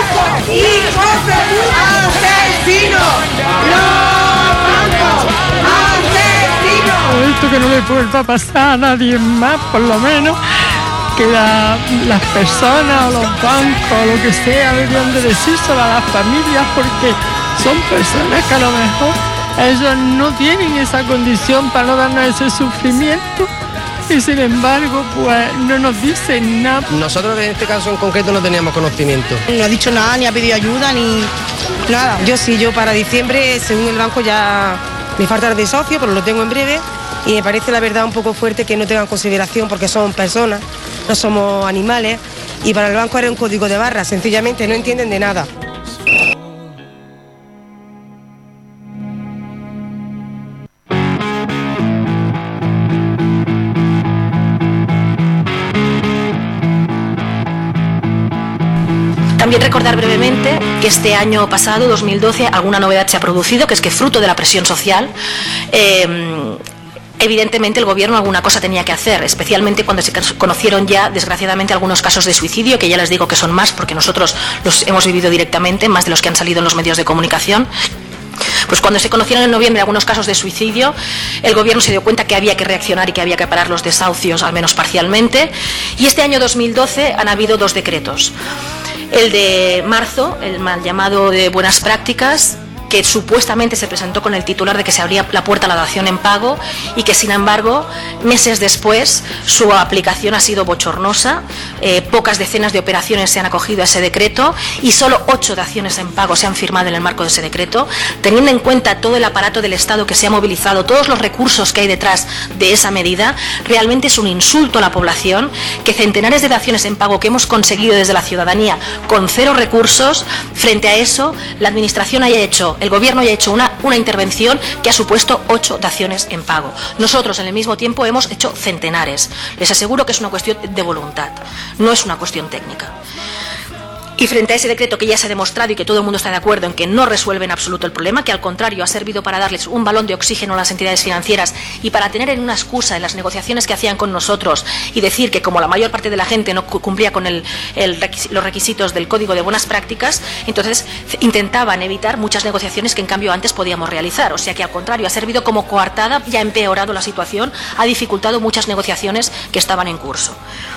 Esto que no le vuelva a pasar a nadie más, por lo menos que la, las personas o los bancos o lo que sea deberían de decírselo a las familias, porque son personas que a lo mejor ellos no tienen esa condición para no darnos ese sufrimiento y sin embargo pues no nos dicen nada.
Nosotros en este caso en concreto no teníamos conocimiento.
No ha dicho nada, ni ha pedido ayuda, ni nada. Yo sí, yo para diciembre, según el banco, ya Me falta el desahucio, pero lo tengo en breve y me parece la verdad un poco fuerte que no tengan consideración porque son personas, no somos animales y para el banco era un código de barras, sencillamente no entienden de nada.
También recordar brevemente que este año pasado, dos mil doce, alguna novedad se ha producido, que es que fruto de la presión social, eh, evidentemente el Gobierno alguna cosa tenía que hacer, especialmente cuando se conocieron ya, desgraciadamente, algunos casos de suicidio, que ya les digo que son más, porque nosotros los hemos vivido directamente, más de los que han salido en los medios de comunicación. Pues cuando se conocieron en noviembre algunos casos de suicidio, el Gobierno se dio cuenta que había que reaccionar y que había que parar los desahucios, al menos parcialmente, y este año dos mil doce han habido dos decretos. El de marzo, el mal llamado de buenas prácticas, que supuestamente se presentó con el titular de que se abría la puerta a la dación en pago y que, sin embargo, meses después su aplicación ha sido bochornosa. Eh, pocas decenas de operaciones se han acogido a ese decreto y solo ocho daciones en pago se han firmado en el marco de ese decreto. Teniendo en cuenta todo el aparato del Estado que se ha movilizado, todos los recursos que hay detrás de esa medida, realmente es un insulto a la población que centenares de daciones en pago que hemos conseguido desde la ciudadanía con cero recursos, frente a eso la Administración haya hecho el Gobierno ya ha hecho una, una intervención que ha supuesto ocho daciones en pago. Nosotros, en el mismo tiempo, hemos hecho centenares. Les aseguro que es una cuestión de voluntad, no es una cuestión técnica. Y frente a ese decreto que ya se ha demostrado y que todo el mundo está de acuerdo en que no resuelve en absoluto el problema, que al contrario ha servido para darles un balón de oxígeno a las entidades financieras y para tener en una excusa en las negociaciones que hacían con nosotros y decir que como la mayor parte de la gente no cumplía con el, el requis, los requisitos del Código de Buenas Prácticas, entonces intentaban evitar muchas negociaciones que en cambio antes podíamos realizar. O sea que al contrario ha servido como coartada y ha empeorado la situación, ha dificultado muchas negociaciones que estaban en curso.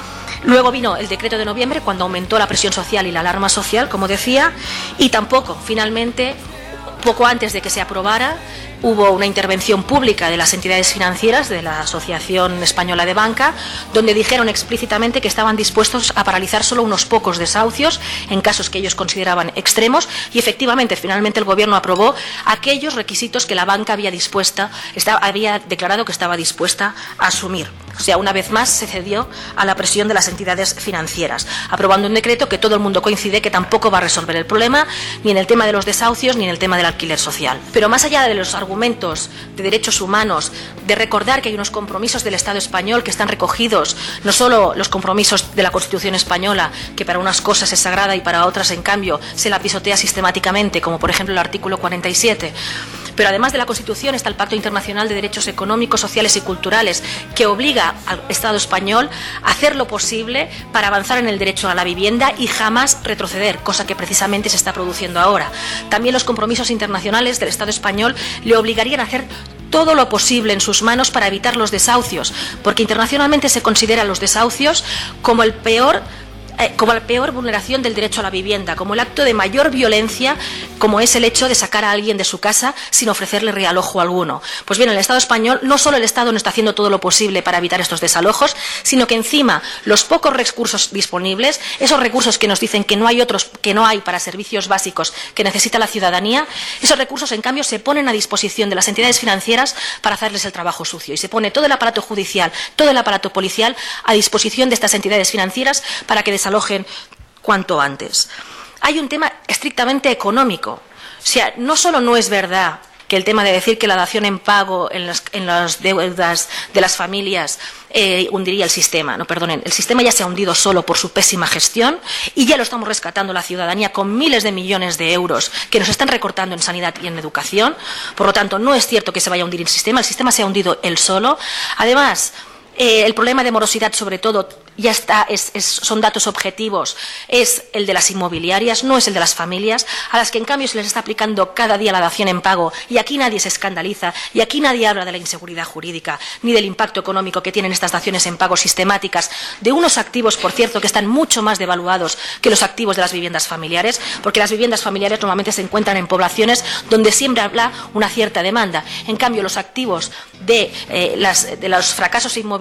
Luego vino el decreto de noviembre, cuando aumentó la presión social y la alarma social, como decía, y tampoco, finalmente, poco antes de que se aprobara, hubo una intervención pública de las entidades financieras, de la Asociación Española de Banca, donde dijeron explícitamente que estaban dispuestos a paralizar solo unos pocos desahucios en casos que ellos consideraban extremos y efectivamente, finalmente el Gobierno aprobó aquellos requisitos que la banca había, dispuesta, estaba, había declarado que estaba dispuesta a asumir. O sea, una vez más se cedió a la presión de las entidades financieras, aprobando un decreto que todo el mundo coincide que tampoco va a resolver el problema, ni en el tema de los desahucios ni en el tema del alquiler social. Pero más allá de los argumentos de derechos humanos, de recordar que hay unos compromisos del Estado español que están recogidos, no solo los compromisos de la Constitución española, que para unas cosas es sagrada y para otras, en cambio, se la pisotea sistemáticamente, como por ejemplo el artículo cuarenta y siete, pero además de la Constitución está el Pacto Internacional de Derechos Económicos, Sociales y Culturales, que obliga al Estado español a hacer lo posible para avanzar en el derecho a la vivienda y jamás retroceder, cosa que precisamente se está produciendo ahora. También los compromisos internacionales del Estado español le obligarían a hacer todo lo posible en sus manos para evitar los desahucios, porque internacionalmente se consideran los desahucios como el peor como la peor vulneración del derecho a la vivienda, como el acto de mayor violencia, como es el hecho de sacar a alguien de su casa sin ofrecerle realojo alguno. Pues bien, el Estado español, no solo el Estado no está haciendo todo lo posible para evitar estos desalojos, sino que encima los pocos recursos disponibles, esos recursos que nos dicen que no hay otros, que no hay para servicios básicos que necesita la ciudadanía, esos recursos en cambio se ponen a disposición de las entidades financieras para hacerles el trabajo sucio y se pone todo el aparato judicial, todo el aparato policial a disposición de estas entidades financieras para que desalojen cuanto antes. Hay un tema estrictamente económico. O sea, no solo no es verdad que el tema de decir que la dación en pago en las, en las deudas de las familias eh, hundiría el sistema. No, perdonen, el sistema ya se ha hundido solo por su pésima gestión y ya lo estamos rescatando la ciudadanía con miles de millones de euros que nos están recortando en sanidad y en educación. Por lo tanto, no es cierto que se vaya a hundir el sistema, el sistema se ha hundido él solo. Además, eh, el problema de morosidad, sobre todo, ya está, es, es, son datos objetivos, es el de las inmobiliarias, no es el de las familias, a las que en cambio se les está aplicando cada día la dación en pago y aquí nadie se escandaliza y aquí nadie habla de la inseguridad jurídica ni del impacto económico que tienen estas daciones en pago sistemáticas de unos activos, por cierto, que están mucho más devaluados que los activos de las viviendas familiares, porque las viviendas familiares normalmente se encuentran en poblaciones donde siempre habla una cierta demanda. En cambio, los activos de, eh, las, de los fracasos inmobiliarios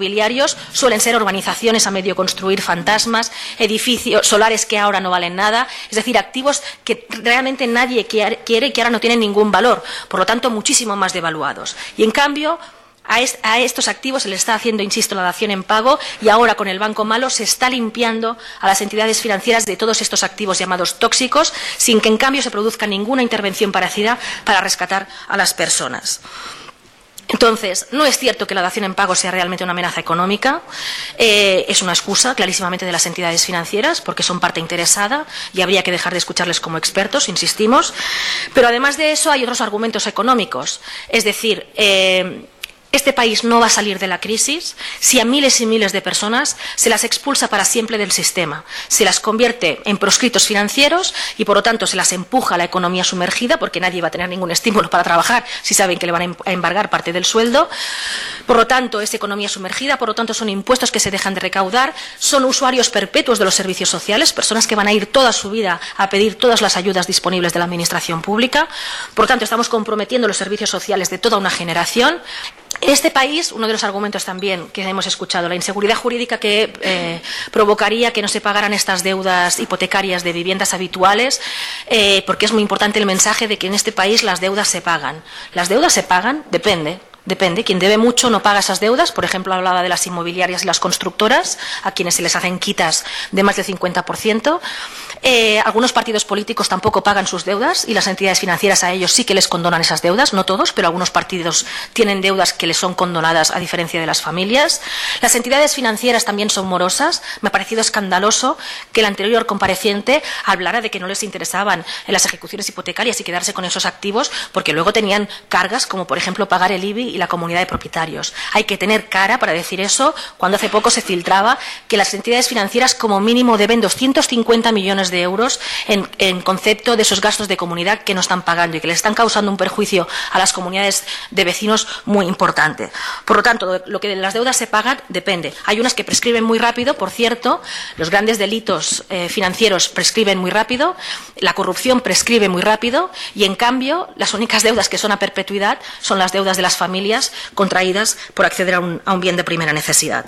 inmobiliarios suelen ser urbanizaciones a medio construir, fantasmas, edificios solares que ahora no valen nada, es decir, activos que realmente nadie quiere y que ahora no tienen ningún valor, por lo tanto muchísimo más devaluados. Y en cambio, A, est a estos activos se les está haciendo, insisto, la dación en pago, y ahora con el Banco Malo se está limpiando a las entidades financieras de todos estos activos llamados tóxicos, sin que en cambio se produzca ninguna intervención parecida para rescatar a las personas. Entonces, no es cierto que la dación en pago sea realmente una amenaza económica, eh, es una excusa clarísimamente de las entidades financieras porque son parte interesada y habría que dejar de escucharles como expertos, insistimos, pero además de eso hay otros argumentos económicos, es decir, eh, este país no va a salir de la crisis si a miles y miles de personas se las expulsa para siempre del sistema, se las convierte en proscritos financieros y, por lo tanto, se las empuja a la economía sumergida, porque nadie va a tener ningún estímulo para trabajar si saben que le van a embargar parte del sueldo. Por lo tanto, es economía sumergida, por lo tanto, son impuestos que se dejan de recaudar, son usuarios perpetuos de los servicios sociales, personas que van a ir toda su vida a pedir todas las ayudas disponibles de la administración pública. Por lo tanto, estamos comprometiendo los servicios sociales de toda una generación. En este país, uno de los argumentos también que hemos escuchado, la inseguridad jurídica que eh, provocaría que no se pagaran estas deudas hipotecarias de viviendas habituales, eh, porque es muy importante el mensaje de que en este país las deudas se pagan. ¿Las deudas se pagan? Depende. Depende. Quien debe mucho no paga esas deudas. Por ejemplo, hablaba de las inmobiliarias y las constructoras, a quienes se les hacen quitas de más del cincuenta por ciento. Eh, algunos partidos políticos tampoco pagan sus deudas y las entidades financieras a ellos sí que les condonan esas deudas, no todos, pero algunos partidos tienen deudas que les son condonadas a diferencia de las familias. Las entidades financieras también son morosas. Me ha parecido escandaloso que el anterior compareciente hablara de que no les interesaban en las ejecuciones hipotecarias y quedarse con esos activos porque luego tenían cargas como, por ejemplo, pagar el I B I y la comunidad de propietarios. Hay que tener cara para decir eso cuando hace poco se filtraba que las entidades financieras como mínimo deben doscientos cincuenta millones de euros en, en concepto de esos gastos de comunidad que no están pagando y que les están causando un perjuicio a las comunidades de vecinos muy importante. Por lo tanto, lo que de las deudas se pagan depende. Hay unas que prescriben muy rápido, por cierto, los grandes delitos eh, financieros prescriben muy rápido, la corrupción prescribe muy rápido y, en cambio, las únicas deudas que son a perpetuidad son las deudas de las familias contraídas por acceder a un, a un bien de primera necesidad.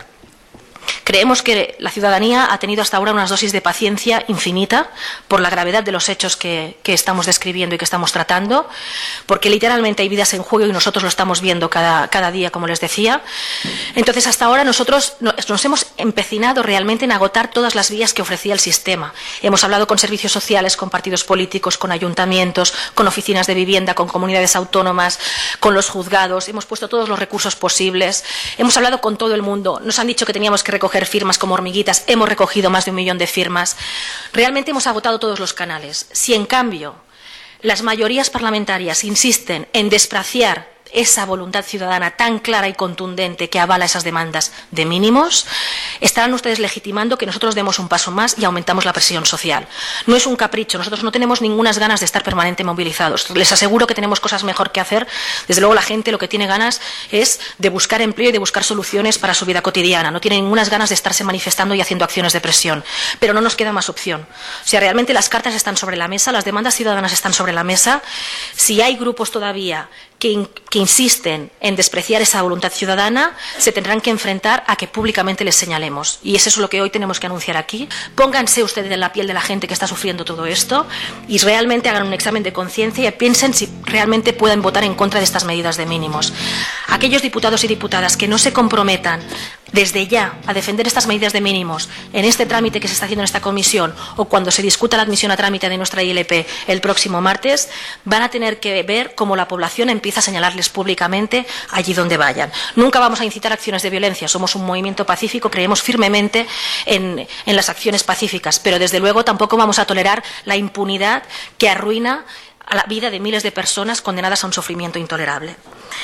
Creemos que la ciudadanía ha tenido hasta ahora unas dosis de paciencia infinita por la gravedad de los hechos que, que estamos describiendo y que estamos tratando, porque literalmente hay vidas en juego y nosotros lo estamos viendo cada, cada día, como les decía. Entonces, hasta ahora nosotros nos hemos empecinado realmente en agotar todas las vías que ofrecía el sistema. Hemos hablado con servicios sociales, con partidos políticos, con ayuntamientos, con oficinas de vivienda, con comunidades autónomas, con los juzgados. Hemos puesto todos los recursos posibles. Hemos hablado con todo el mundo. Nos han dicho que teníamos que recoger firmas como hormiguitas, hemos recogido más de un millón de firmas. Realmente hemos agotado todos los canales. Si, en cambio, las mayorías parlamentarias insisten en despreciar esa voluntad ciudadana tan clara y contundente que avala esas demandas de mínimos, estarán ustedes legitimando que nosotros demos un paso más y aumentamos la presión social. No es un capricho, nosotros no tenemos ninguna ganas de estar permanentemente movilizados. Les aseguro que tenemos cosas mejor que hacer. Desde luego la gente lo que tiene ganas es de buscar empleo y de buscar soluciones para su vida cotidiana. No tiene ninguna ganas de estarse manifestando y haciendo acciones de presión. Pero no nos queda más opción. O sea, realmente las cartas están sobre la mesa, las demandas ciudadanas están sobre la mesa. Si hay grupos todavía que, in, que insisten en despreciar esa voluntad ciudadana, se tendrán que enfrentar a que públicamente les señalemos. Y eso es lo que hoy tenemos que anunciar aquí. Pónganse ustedes en la piel de la gente que está sufriendo todo esto y realmente hagan un examen de conciencia y piensen si realmente pueden votar en contra de estas medidas de mínimos. Aquellos diputados y diputadas que no se comprometan desde ya a defender estas medidas de mínimos en este trámite que se está haciendo en esta comisión o cuando se discuta la admisión a trámite de nuestra I L P el próximo martes, van a tener que ver cómo la población empieza a señalarles públicamente allí donde vayan. Nunca vamos a incitar acciones de violencia, somos un movimiento pacífico, creemos firmemente en, en las acciones pacíficas, pero desde luego tampoco vamos a tolerar la impunidad que arruina a la vida de miles de personas condenadas a un sufrimiento intolerable.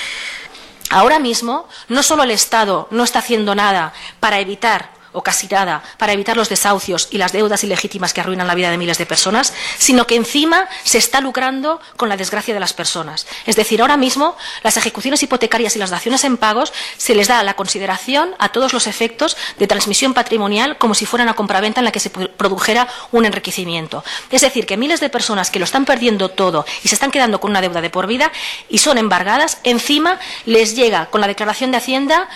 Ahora mismo, no solo el Estado no está haciendo nada para evitar, o casi nada, para evitar los desahucios y las deudas ilegítimas que arruinan la vida de miles de personas, sino que encima se está lucrando con la desgracia de las personas. Es decir, ahora mismo las ejecuciones hipotecarias y las daciones en pagos se les da la consideración a todos los efectos de transmisión patrimonial como si fuera una compraventa en la que se produjera un enriquecimiento. Es decir, que miles de personas que lo están perdiendo todo y se están quedando con una deuda de por vida y son embargadas, encima les llega con la declaración de Hacienda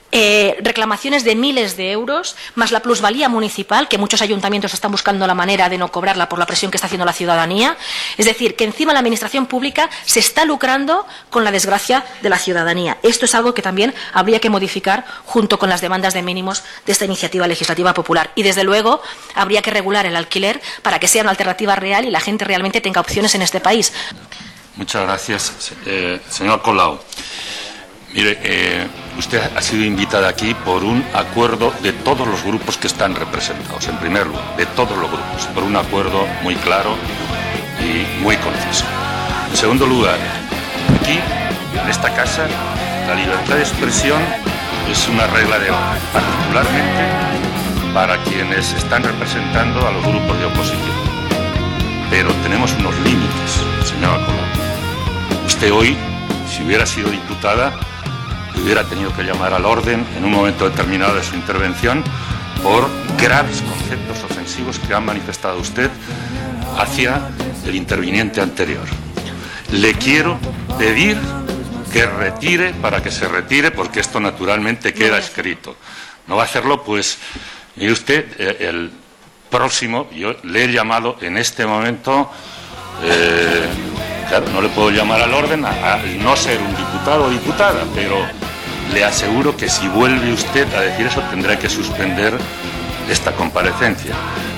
Eh, reclamaciones de miles de euros, más la plusvalía municipal, que muchos ayuntamientos están buscando la manera de no cobrarla por la presión que está haciendo la ciudadanía. Es decir, que encima la Administración pública se está lucrando con la desgracia de la ciudadanía. Esto es algo que también habría que modificar junto con las demandas de mínimos de esta iniciativa legislativa popular. Y, desde luego, habría que regular el alquiler para que sea una alternativa real y la gente realmente tenga opciones en este país.
Muchas gracias, eh, señor Colau. Mire, eh, usted ha sido invitada aquí por un acuerdo de todos los grupos que están representados, en primer lugar, de todos los grupos, por un acuerdo muy claro y muy conciso. En segundo lugar, aquí, en esta casa, la libertad de expresión es una regla de oro, particularmente para quienes están representando a los grupos de oposición. Pero tenemos unos límites, señora Colau. Usted hoy, si hubiera sido diputada, hubiera tenido que llamar al orden en un momento determinado de su intervención por graves conceptos ofensivos que ha manifestado usted hacia el interviniente anterior. Le quiero pedir que retire, para que se retire, porque esto naturalmente queda escrito. No va a hacerlo, pues, mire usted, el próximo, yo le he llamado en este momento, eh, claro, no le puedo llamar al orden a, a no ser un diputado o diputada, pero le aseguro que si vuelve usted a decir eso tendrá que suspender esta comparecencia.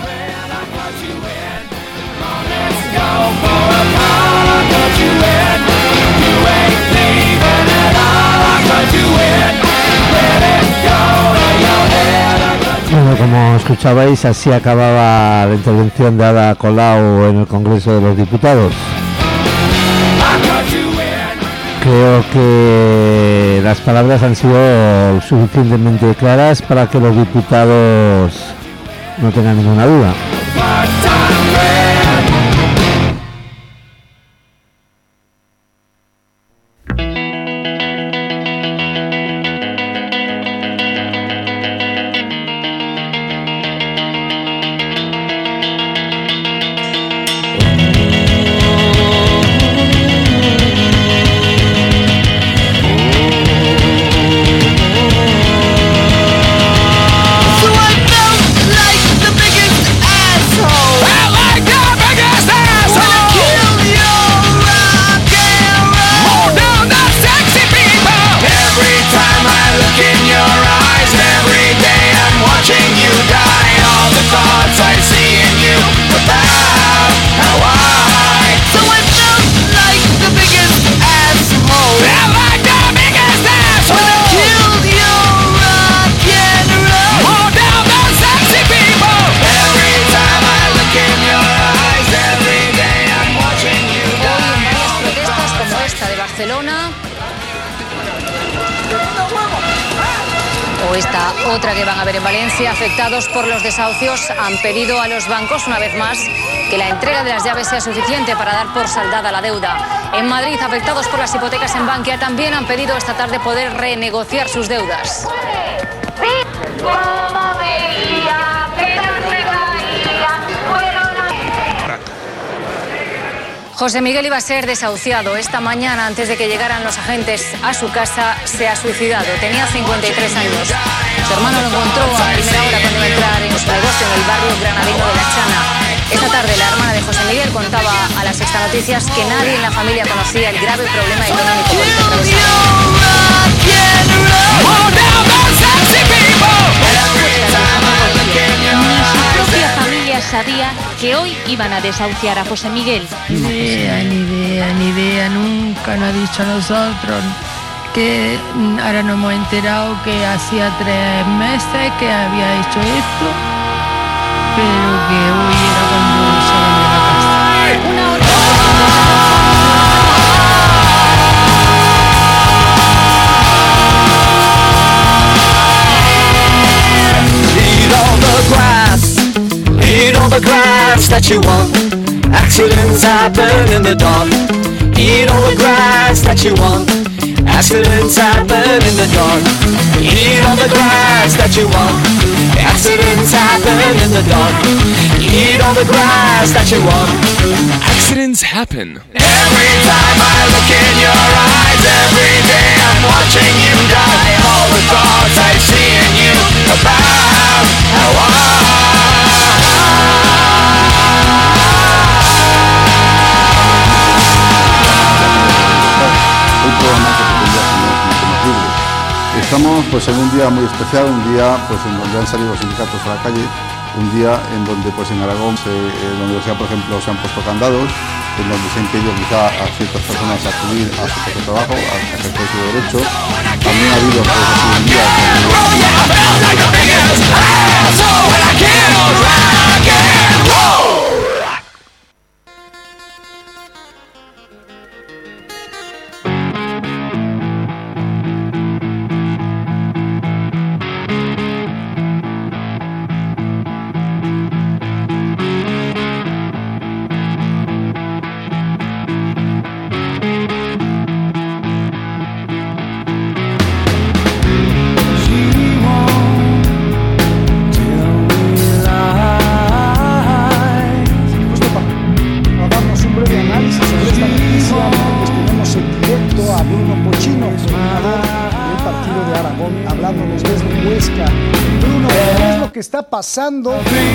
Bueno, como escuchabais, así acababa la intervención de Ada Colau en el Congreso de los Diputados. Creo que las palabras han sido suficientemente claras para que los diputados no tengan ninguna duda.
Otra que van a ver en Valencia. Afectados por los desahucios han pedido a los bancos, una vez más, que la entrega de las llaves sea suficiente para dar por saldada la deuda. En Madrid, afectados por las hipotecas en Bankia también han pedido esta tarde poder renegociar sus deudas. José Miguel iba a ser desahuciado. Esta mañana, antes de que llegaran los agentes a su casa, se ha suicidado. Tenía cincuenta y tres años. Su hermano lo encontró a primera hora cuando iba a entrar en su negocio en el barrio granadino de La Chana. Esta tarde, la hermana de José Miguel contaba a La Sexta Noticias que nadie en la familia conocía el grave problema económico por el que atravesaba.
Sabía que hoy iban a desahuciar a José Miguel.
Ni idea, ni idea, ni idea, nunca nos ha dicho a nosotros que ahora nos hemos enterado que hacía tres meses que había hecho esto, pero que hoy era cuando se venía a la casa. Una hora.
Eat all the grass that you want. Accidents happen in the dark. Eat all the grass that you want. Accidents happen in the dark. Eat all the grass that you want. Accidents happen in the dark. Eat all the grass that you want.
Accidents happen.
Every time I look in your eyes, every day I'm watching you die. All the
thoughts I see in you about how
Hoy programa que pretendía ser más libres. Estamos pues en un día muy especial, un día pues en donde han salido los sindicatos a la calle, un día en donde pues en Aragón, se, en la universidad por ejemplo, se han puesto candados, en donde se ha impedido quizá a ciertas personas acudir a su puesto de trabajo, a ejercer su derecho. También ha habido pues así un día
pasando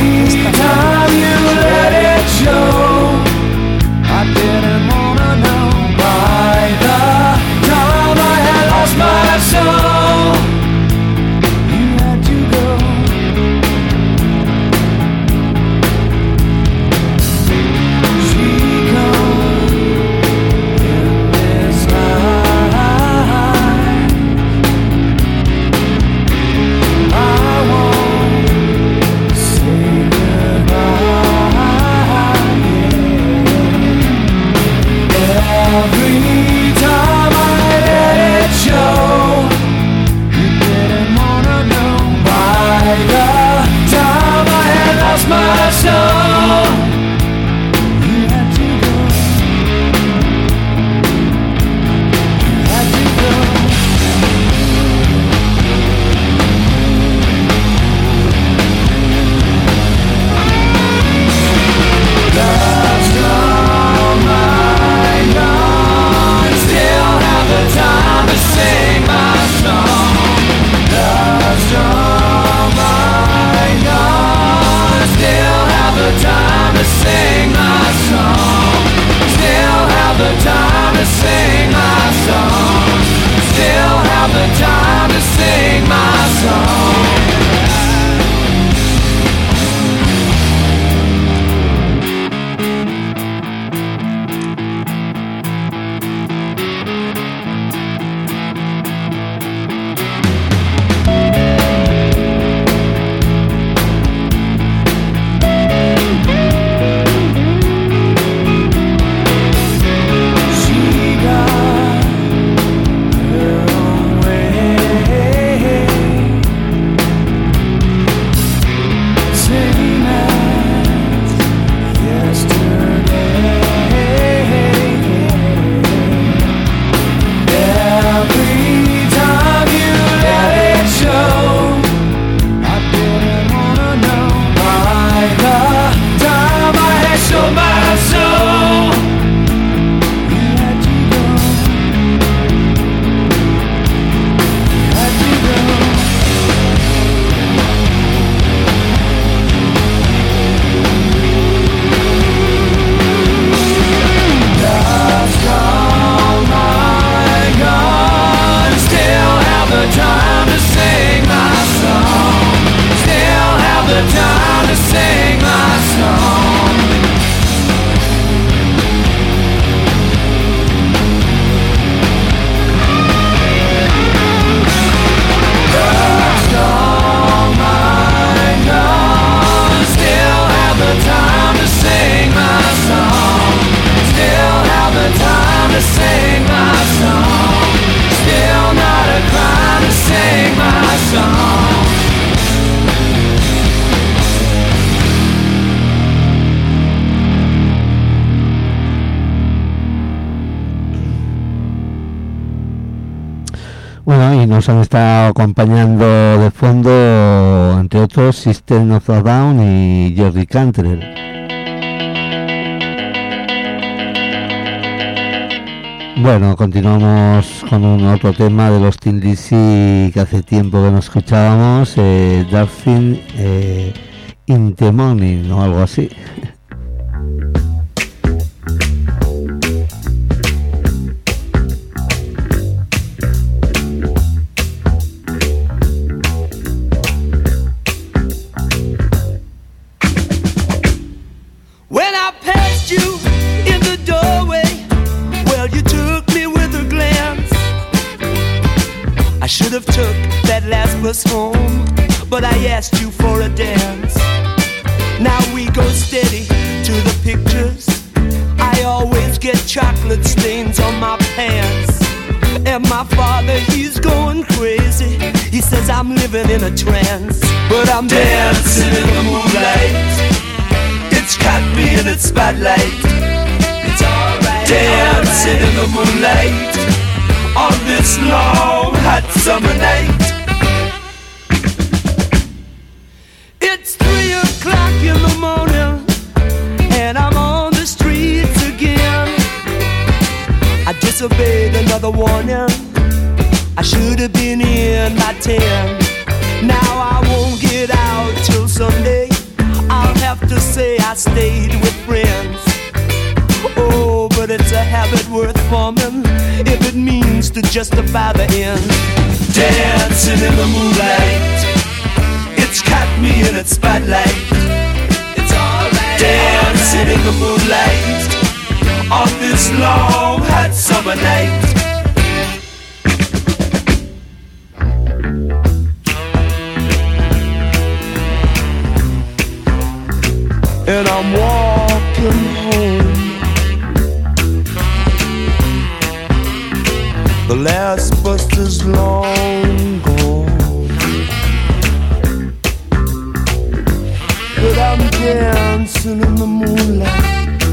Bueno, y nos han estado acompañando de fondo, entre otros, System of a Down y Jerry Cantrell. Bueno, continuamos con un otro tema de los Thin Lizzy que hace tiempo que no escuchábamos, eh, Dancing eh, in the Morning o algo así.
When I passed you in the doorway, well, you took me with a glance. I should have took that last bus home, but I asked you for a dance. Now we go steady to the pictures. I always get chocolate stains on my pants. And my father, he's going crazy. He says I'm living in a trance, but I'm dancing in the moonlight. It's caught me in its spotlight. It's alright. Dancing in the moonlight on this long hot summer night. It's three o'clock in the morning and I'm on the streets again. I disobeyed another warning. I should have been in by ten. Now I won't get out till Sunday. I'll have to say I stayed with friends. Oh, but it's a habit worth forming if it means to justify the end. Dancing in the moonlight, it's caught me in its spotlight. It's alright. Dancing in the moonlight on this long hot summer night. And I'm walking home. The last bus is long gone, but I'm dancing in the moonlight.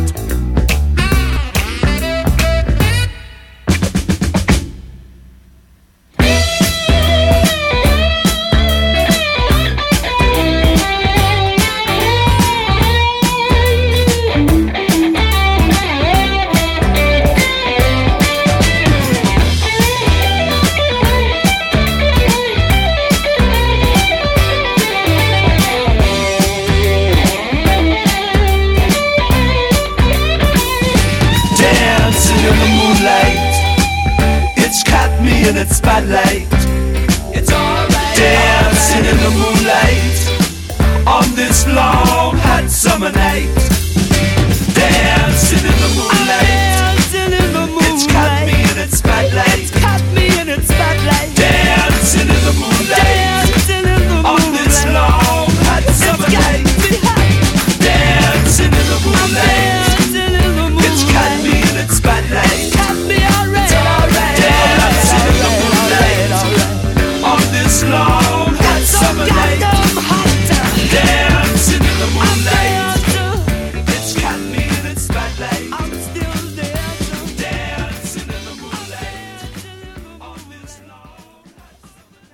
In its spotlight, it's alright. Dancing in the moonlight on this long hot summer night. Dancing in the moonlight, dancing in the moonlight. It's caught me in its spotlight. It's caught me in its spotlight. Dancing in the moonlight, dancing in the moonlight on this long hot summer night. Dancing in the moonlight, dancing in the moonlight. It's caught me in its spotlight. It's caught me already. It's alright. Dancing in the moonlight on this long hot summer night. Dancing in the moonlight, it's caught me in its spotlight. I'm still dancing, dancing in the moonlight on this long hot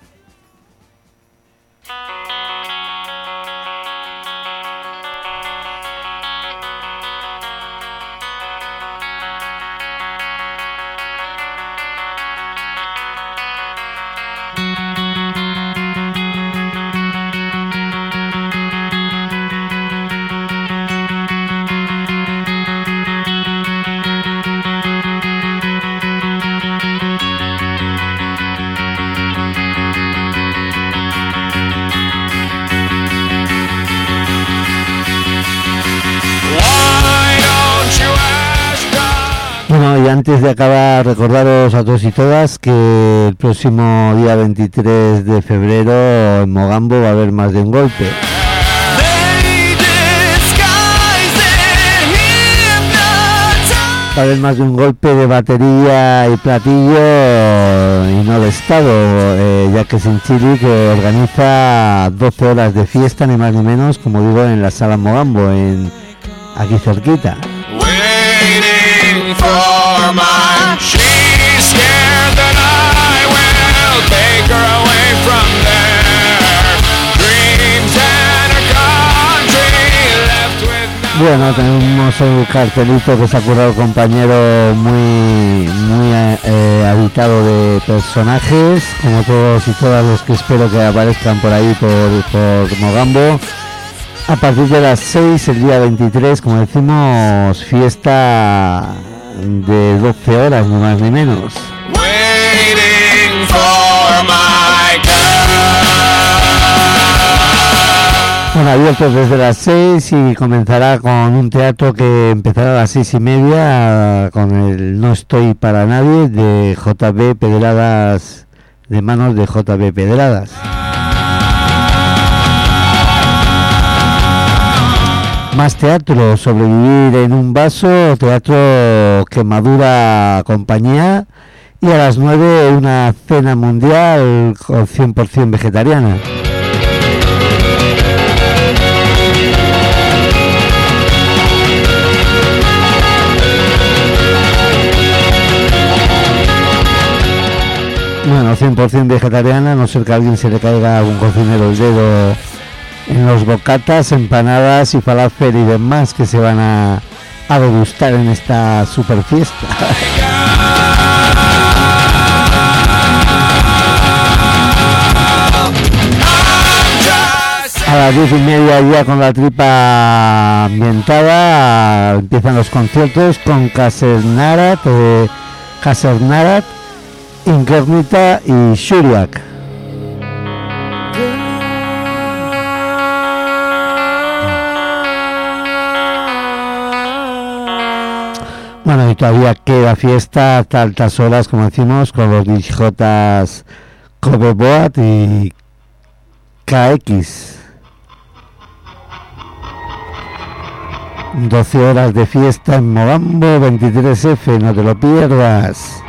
Bueno, y antes de acabar, recordaros a todos y todas que el próximo día veintitrés de febrero en Mogambo va a haber más de un golpe. Va a haber más de un golpe de batería y platillo y no de estado, eh, ya que es en Chile, que organiza doce horas de fiesta, ni más ni menos, como digo, en la sala Mogambo, en aquí cerquita.
For mine, she's scared that I will take her away from there. Dreams and her country left with
Bueno, tenemos el cartelito que se ha currado el compañero muy muy eh, habitado de personajes, como todos y todas los que espero que aparezcan por ahí por, por Mogambo. A partir de las seis, el día veintitrés, como decimos, fiesta de doce horas, ni más ni menos.
Waiting for my
Bueno, abiertos desde las seis y comenzará con un teatro que empezará a las seis y media con el No estoy para nadie de J B Pedradas, de manos de J B Pedradas. Más teatro, Sobrevivir en un vaso, teatro Quemadura Compañía, y a las nueve una cena mundial cien por ciento vegetariana. Bueno, cien por ciento vegetariana, a no ser que a alguien se le caiga a algún cocinero el dedo en los bocatas, empanadas y falafel y demás que se van a, a degustar en esta super fiesta. A las diez y media ya con la tripa ambientada empiezan los conciertos con Casernarat, eh, Casernarat, Incógnita y Shuriak. Bueno, y todavía queda fiesta hasta altas horas, como decimos, con los D Js Kobe Boat y K X. doce horas de fiesta en Mogambo veintitrés F, no te lo pierdas.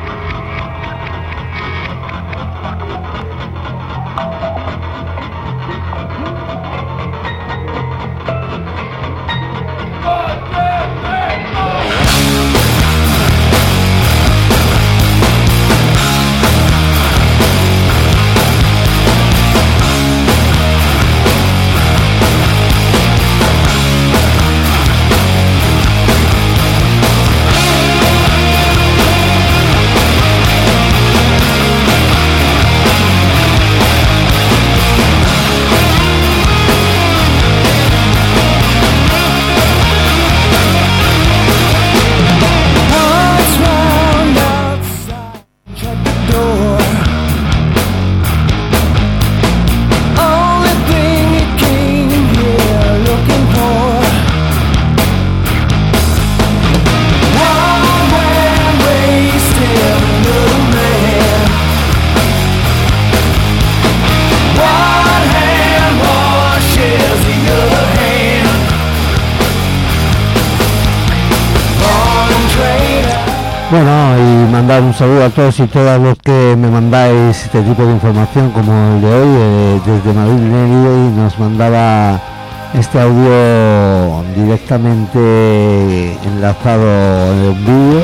Bueno, y mandar un saludo a todos y todas los que me mandáis este tipo de información como el de hoy, eh, desde Madrid Nelly nos mandaba este audio directamente enlazado en el vídeo.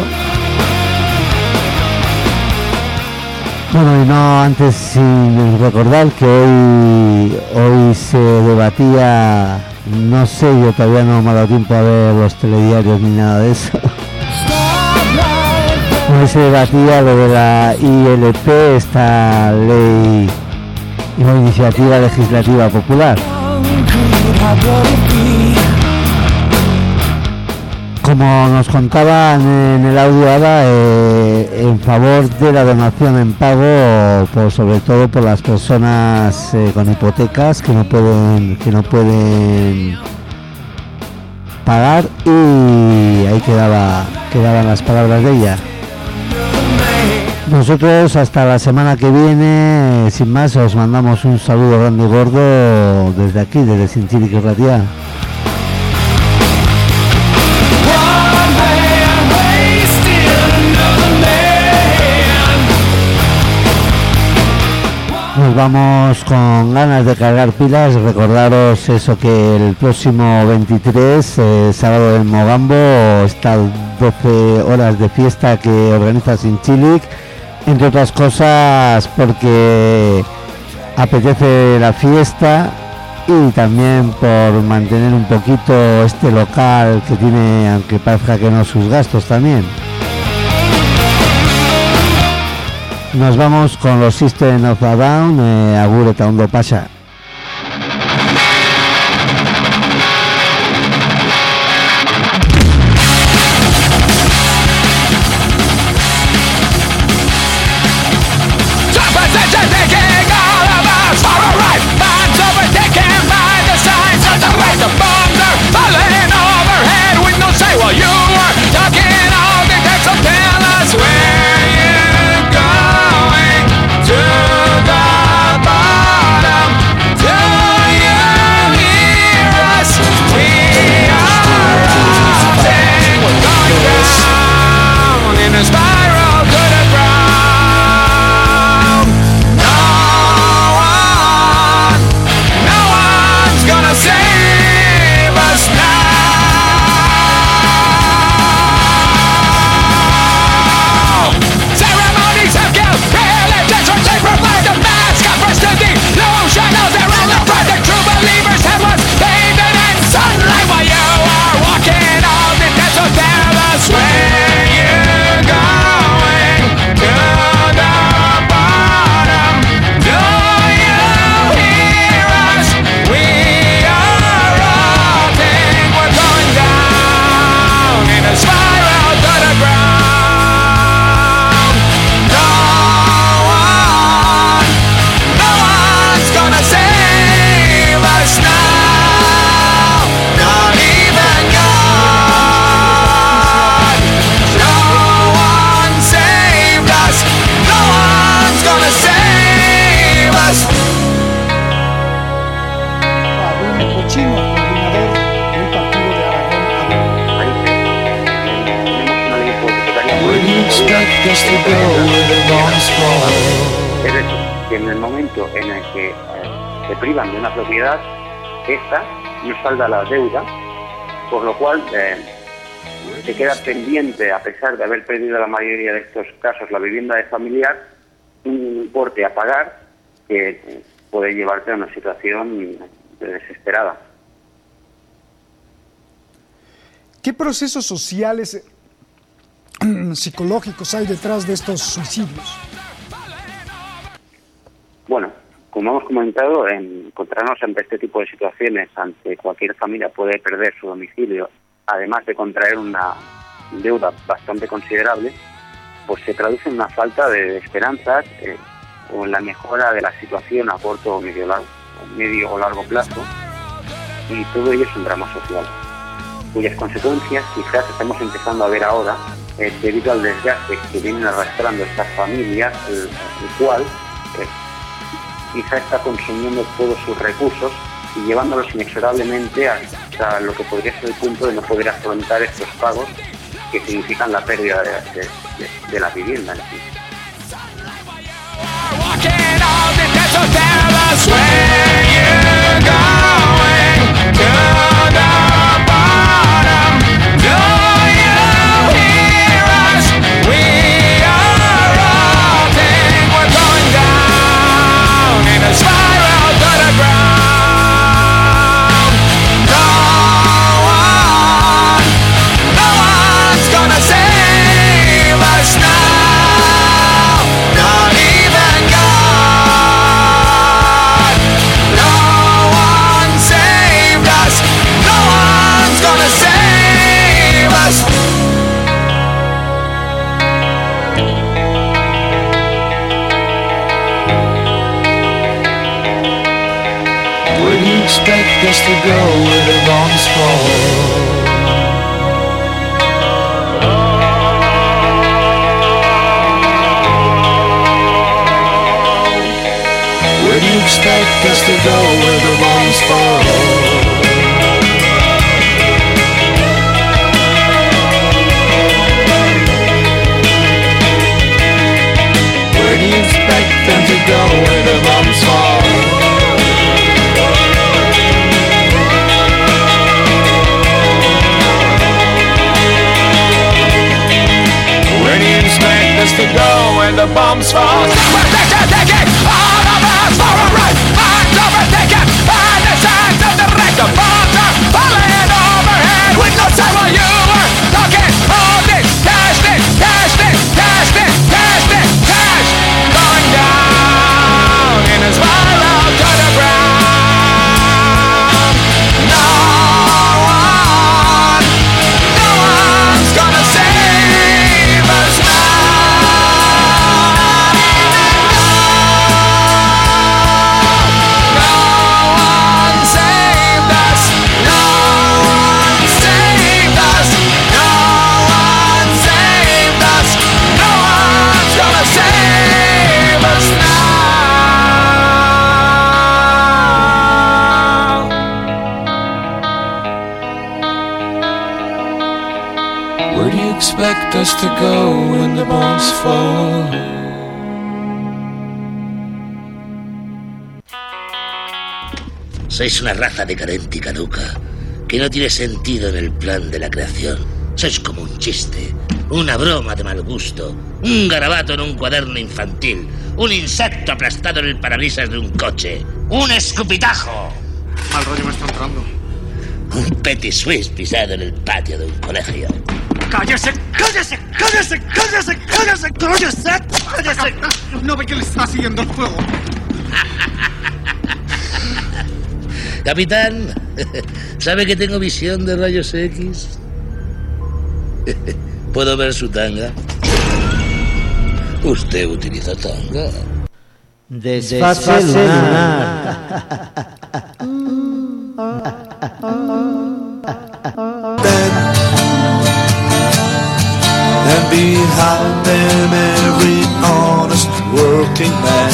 Bueno, y no antes sin recordar que hoy hoy se debatía, no sé, yo todavía no me ha dado tiempo a ver los telediarios ni nada de eso. Hoy se debatía lo de la I L P, esta ley y la iniciativa legislativa popular. Como nos contaban en el audio ahora, eh, en favor de la donación en pago, por, sobre todo por las personas eh, con hipotecas que no pueden que no pueden pagar, y ahí quedaba quedaban las palabras de ella. Nosotros hasta la semana que viene, sin más, os mandamos un saludo grande y gordo desde aquí, desde Sinchilic Ratia. Nos vamos con ganas de cargar pilas. Recordaros eso, que el próximo veintitrés, eh, sábado en Mogambo, está doce horas de fiesta que organiza Sinchilic, entre otras cosas porque apetece la fiesta y también por mantener un poquito este local que tiene, aunque parezca que no, sus gastos también. Nos vamos con los System of a Down, eh, agur eta ondo pasa.
Es decir, que en el momento en el que eh, se privan de una propiedad, esta no salda la deuda, por lo cual eh, se queda pendiente, a pesar de haber perdido la mayoría de estos casos la vivienda de familiar, un importe a pagar que eh, puede llevarte a una situación desesperada.
¿Qué procesos sociales, psicológicos hay detrás de estos suicidios?
Bueno, como hemos comentado, encontrarnos ante este tipo de situaciones, ante cualquier familia puede perder su domicilio, además de contraer una deuda bastante considerable, pues se traduce en una falta de esperanzas eh, o en la mejora de la situación a corto o medio, largo, medio o largo plazo, y todo ello es un drama social, cuyas consecuencias quizás estamos empezando a ver ahora eh, debido al desgaste que vienen arrastrando estas familias, el, el cual eh, quizá está consumiendo todos sus recursos y llevándolos inexorablemente hasta lo que podría ser el punto de no poder afrontar estos pagos que significan la pérdida de, de, de, de la vivienda en sí.
Expect us to go where the bombs fall. Where do you expect us to go where the bombs fall? Where do you expect them to go where the bombs fall? Where do you expect us to go when the bombs fall? We're taking all of us for a ride. I'm overtaken by the sun.
expect us to go when the bombs fall?
Sois una raza decadente y caduca, que no tiene sentido en el plan de la creación. Sois como un chiste, una broma de mal gusto, un garabato en un cuaderno infantil, un insecto aplastado en el parabrisas de un coche, un escupitajo.
Mal rollo me está entrando.
Un petit suisse pisado en el patio de un colegio.
¡Cállese! ¡Cállese! ¡Cállese! ¡Cállese! ¡Cállese! ¡Cállese! ¡Cállese! No ve que le está siguiendo el fuego.
Capitán, ¿sabe que tengo visión de rayos X? ¿Puedo ver su tanga? Usted utiliza tanga.
Desfase lunar.
And behind them every honest working man.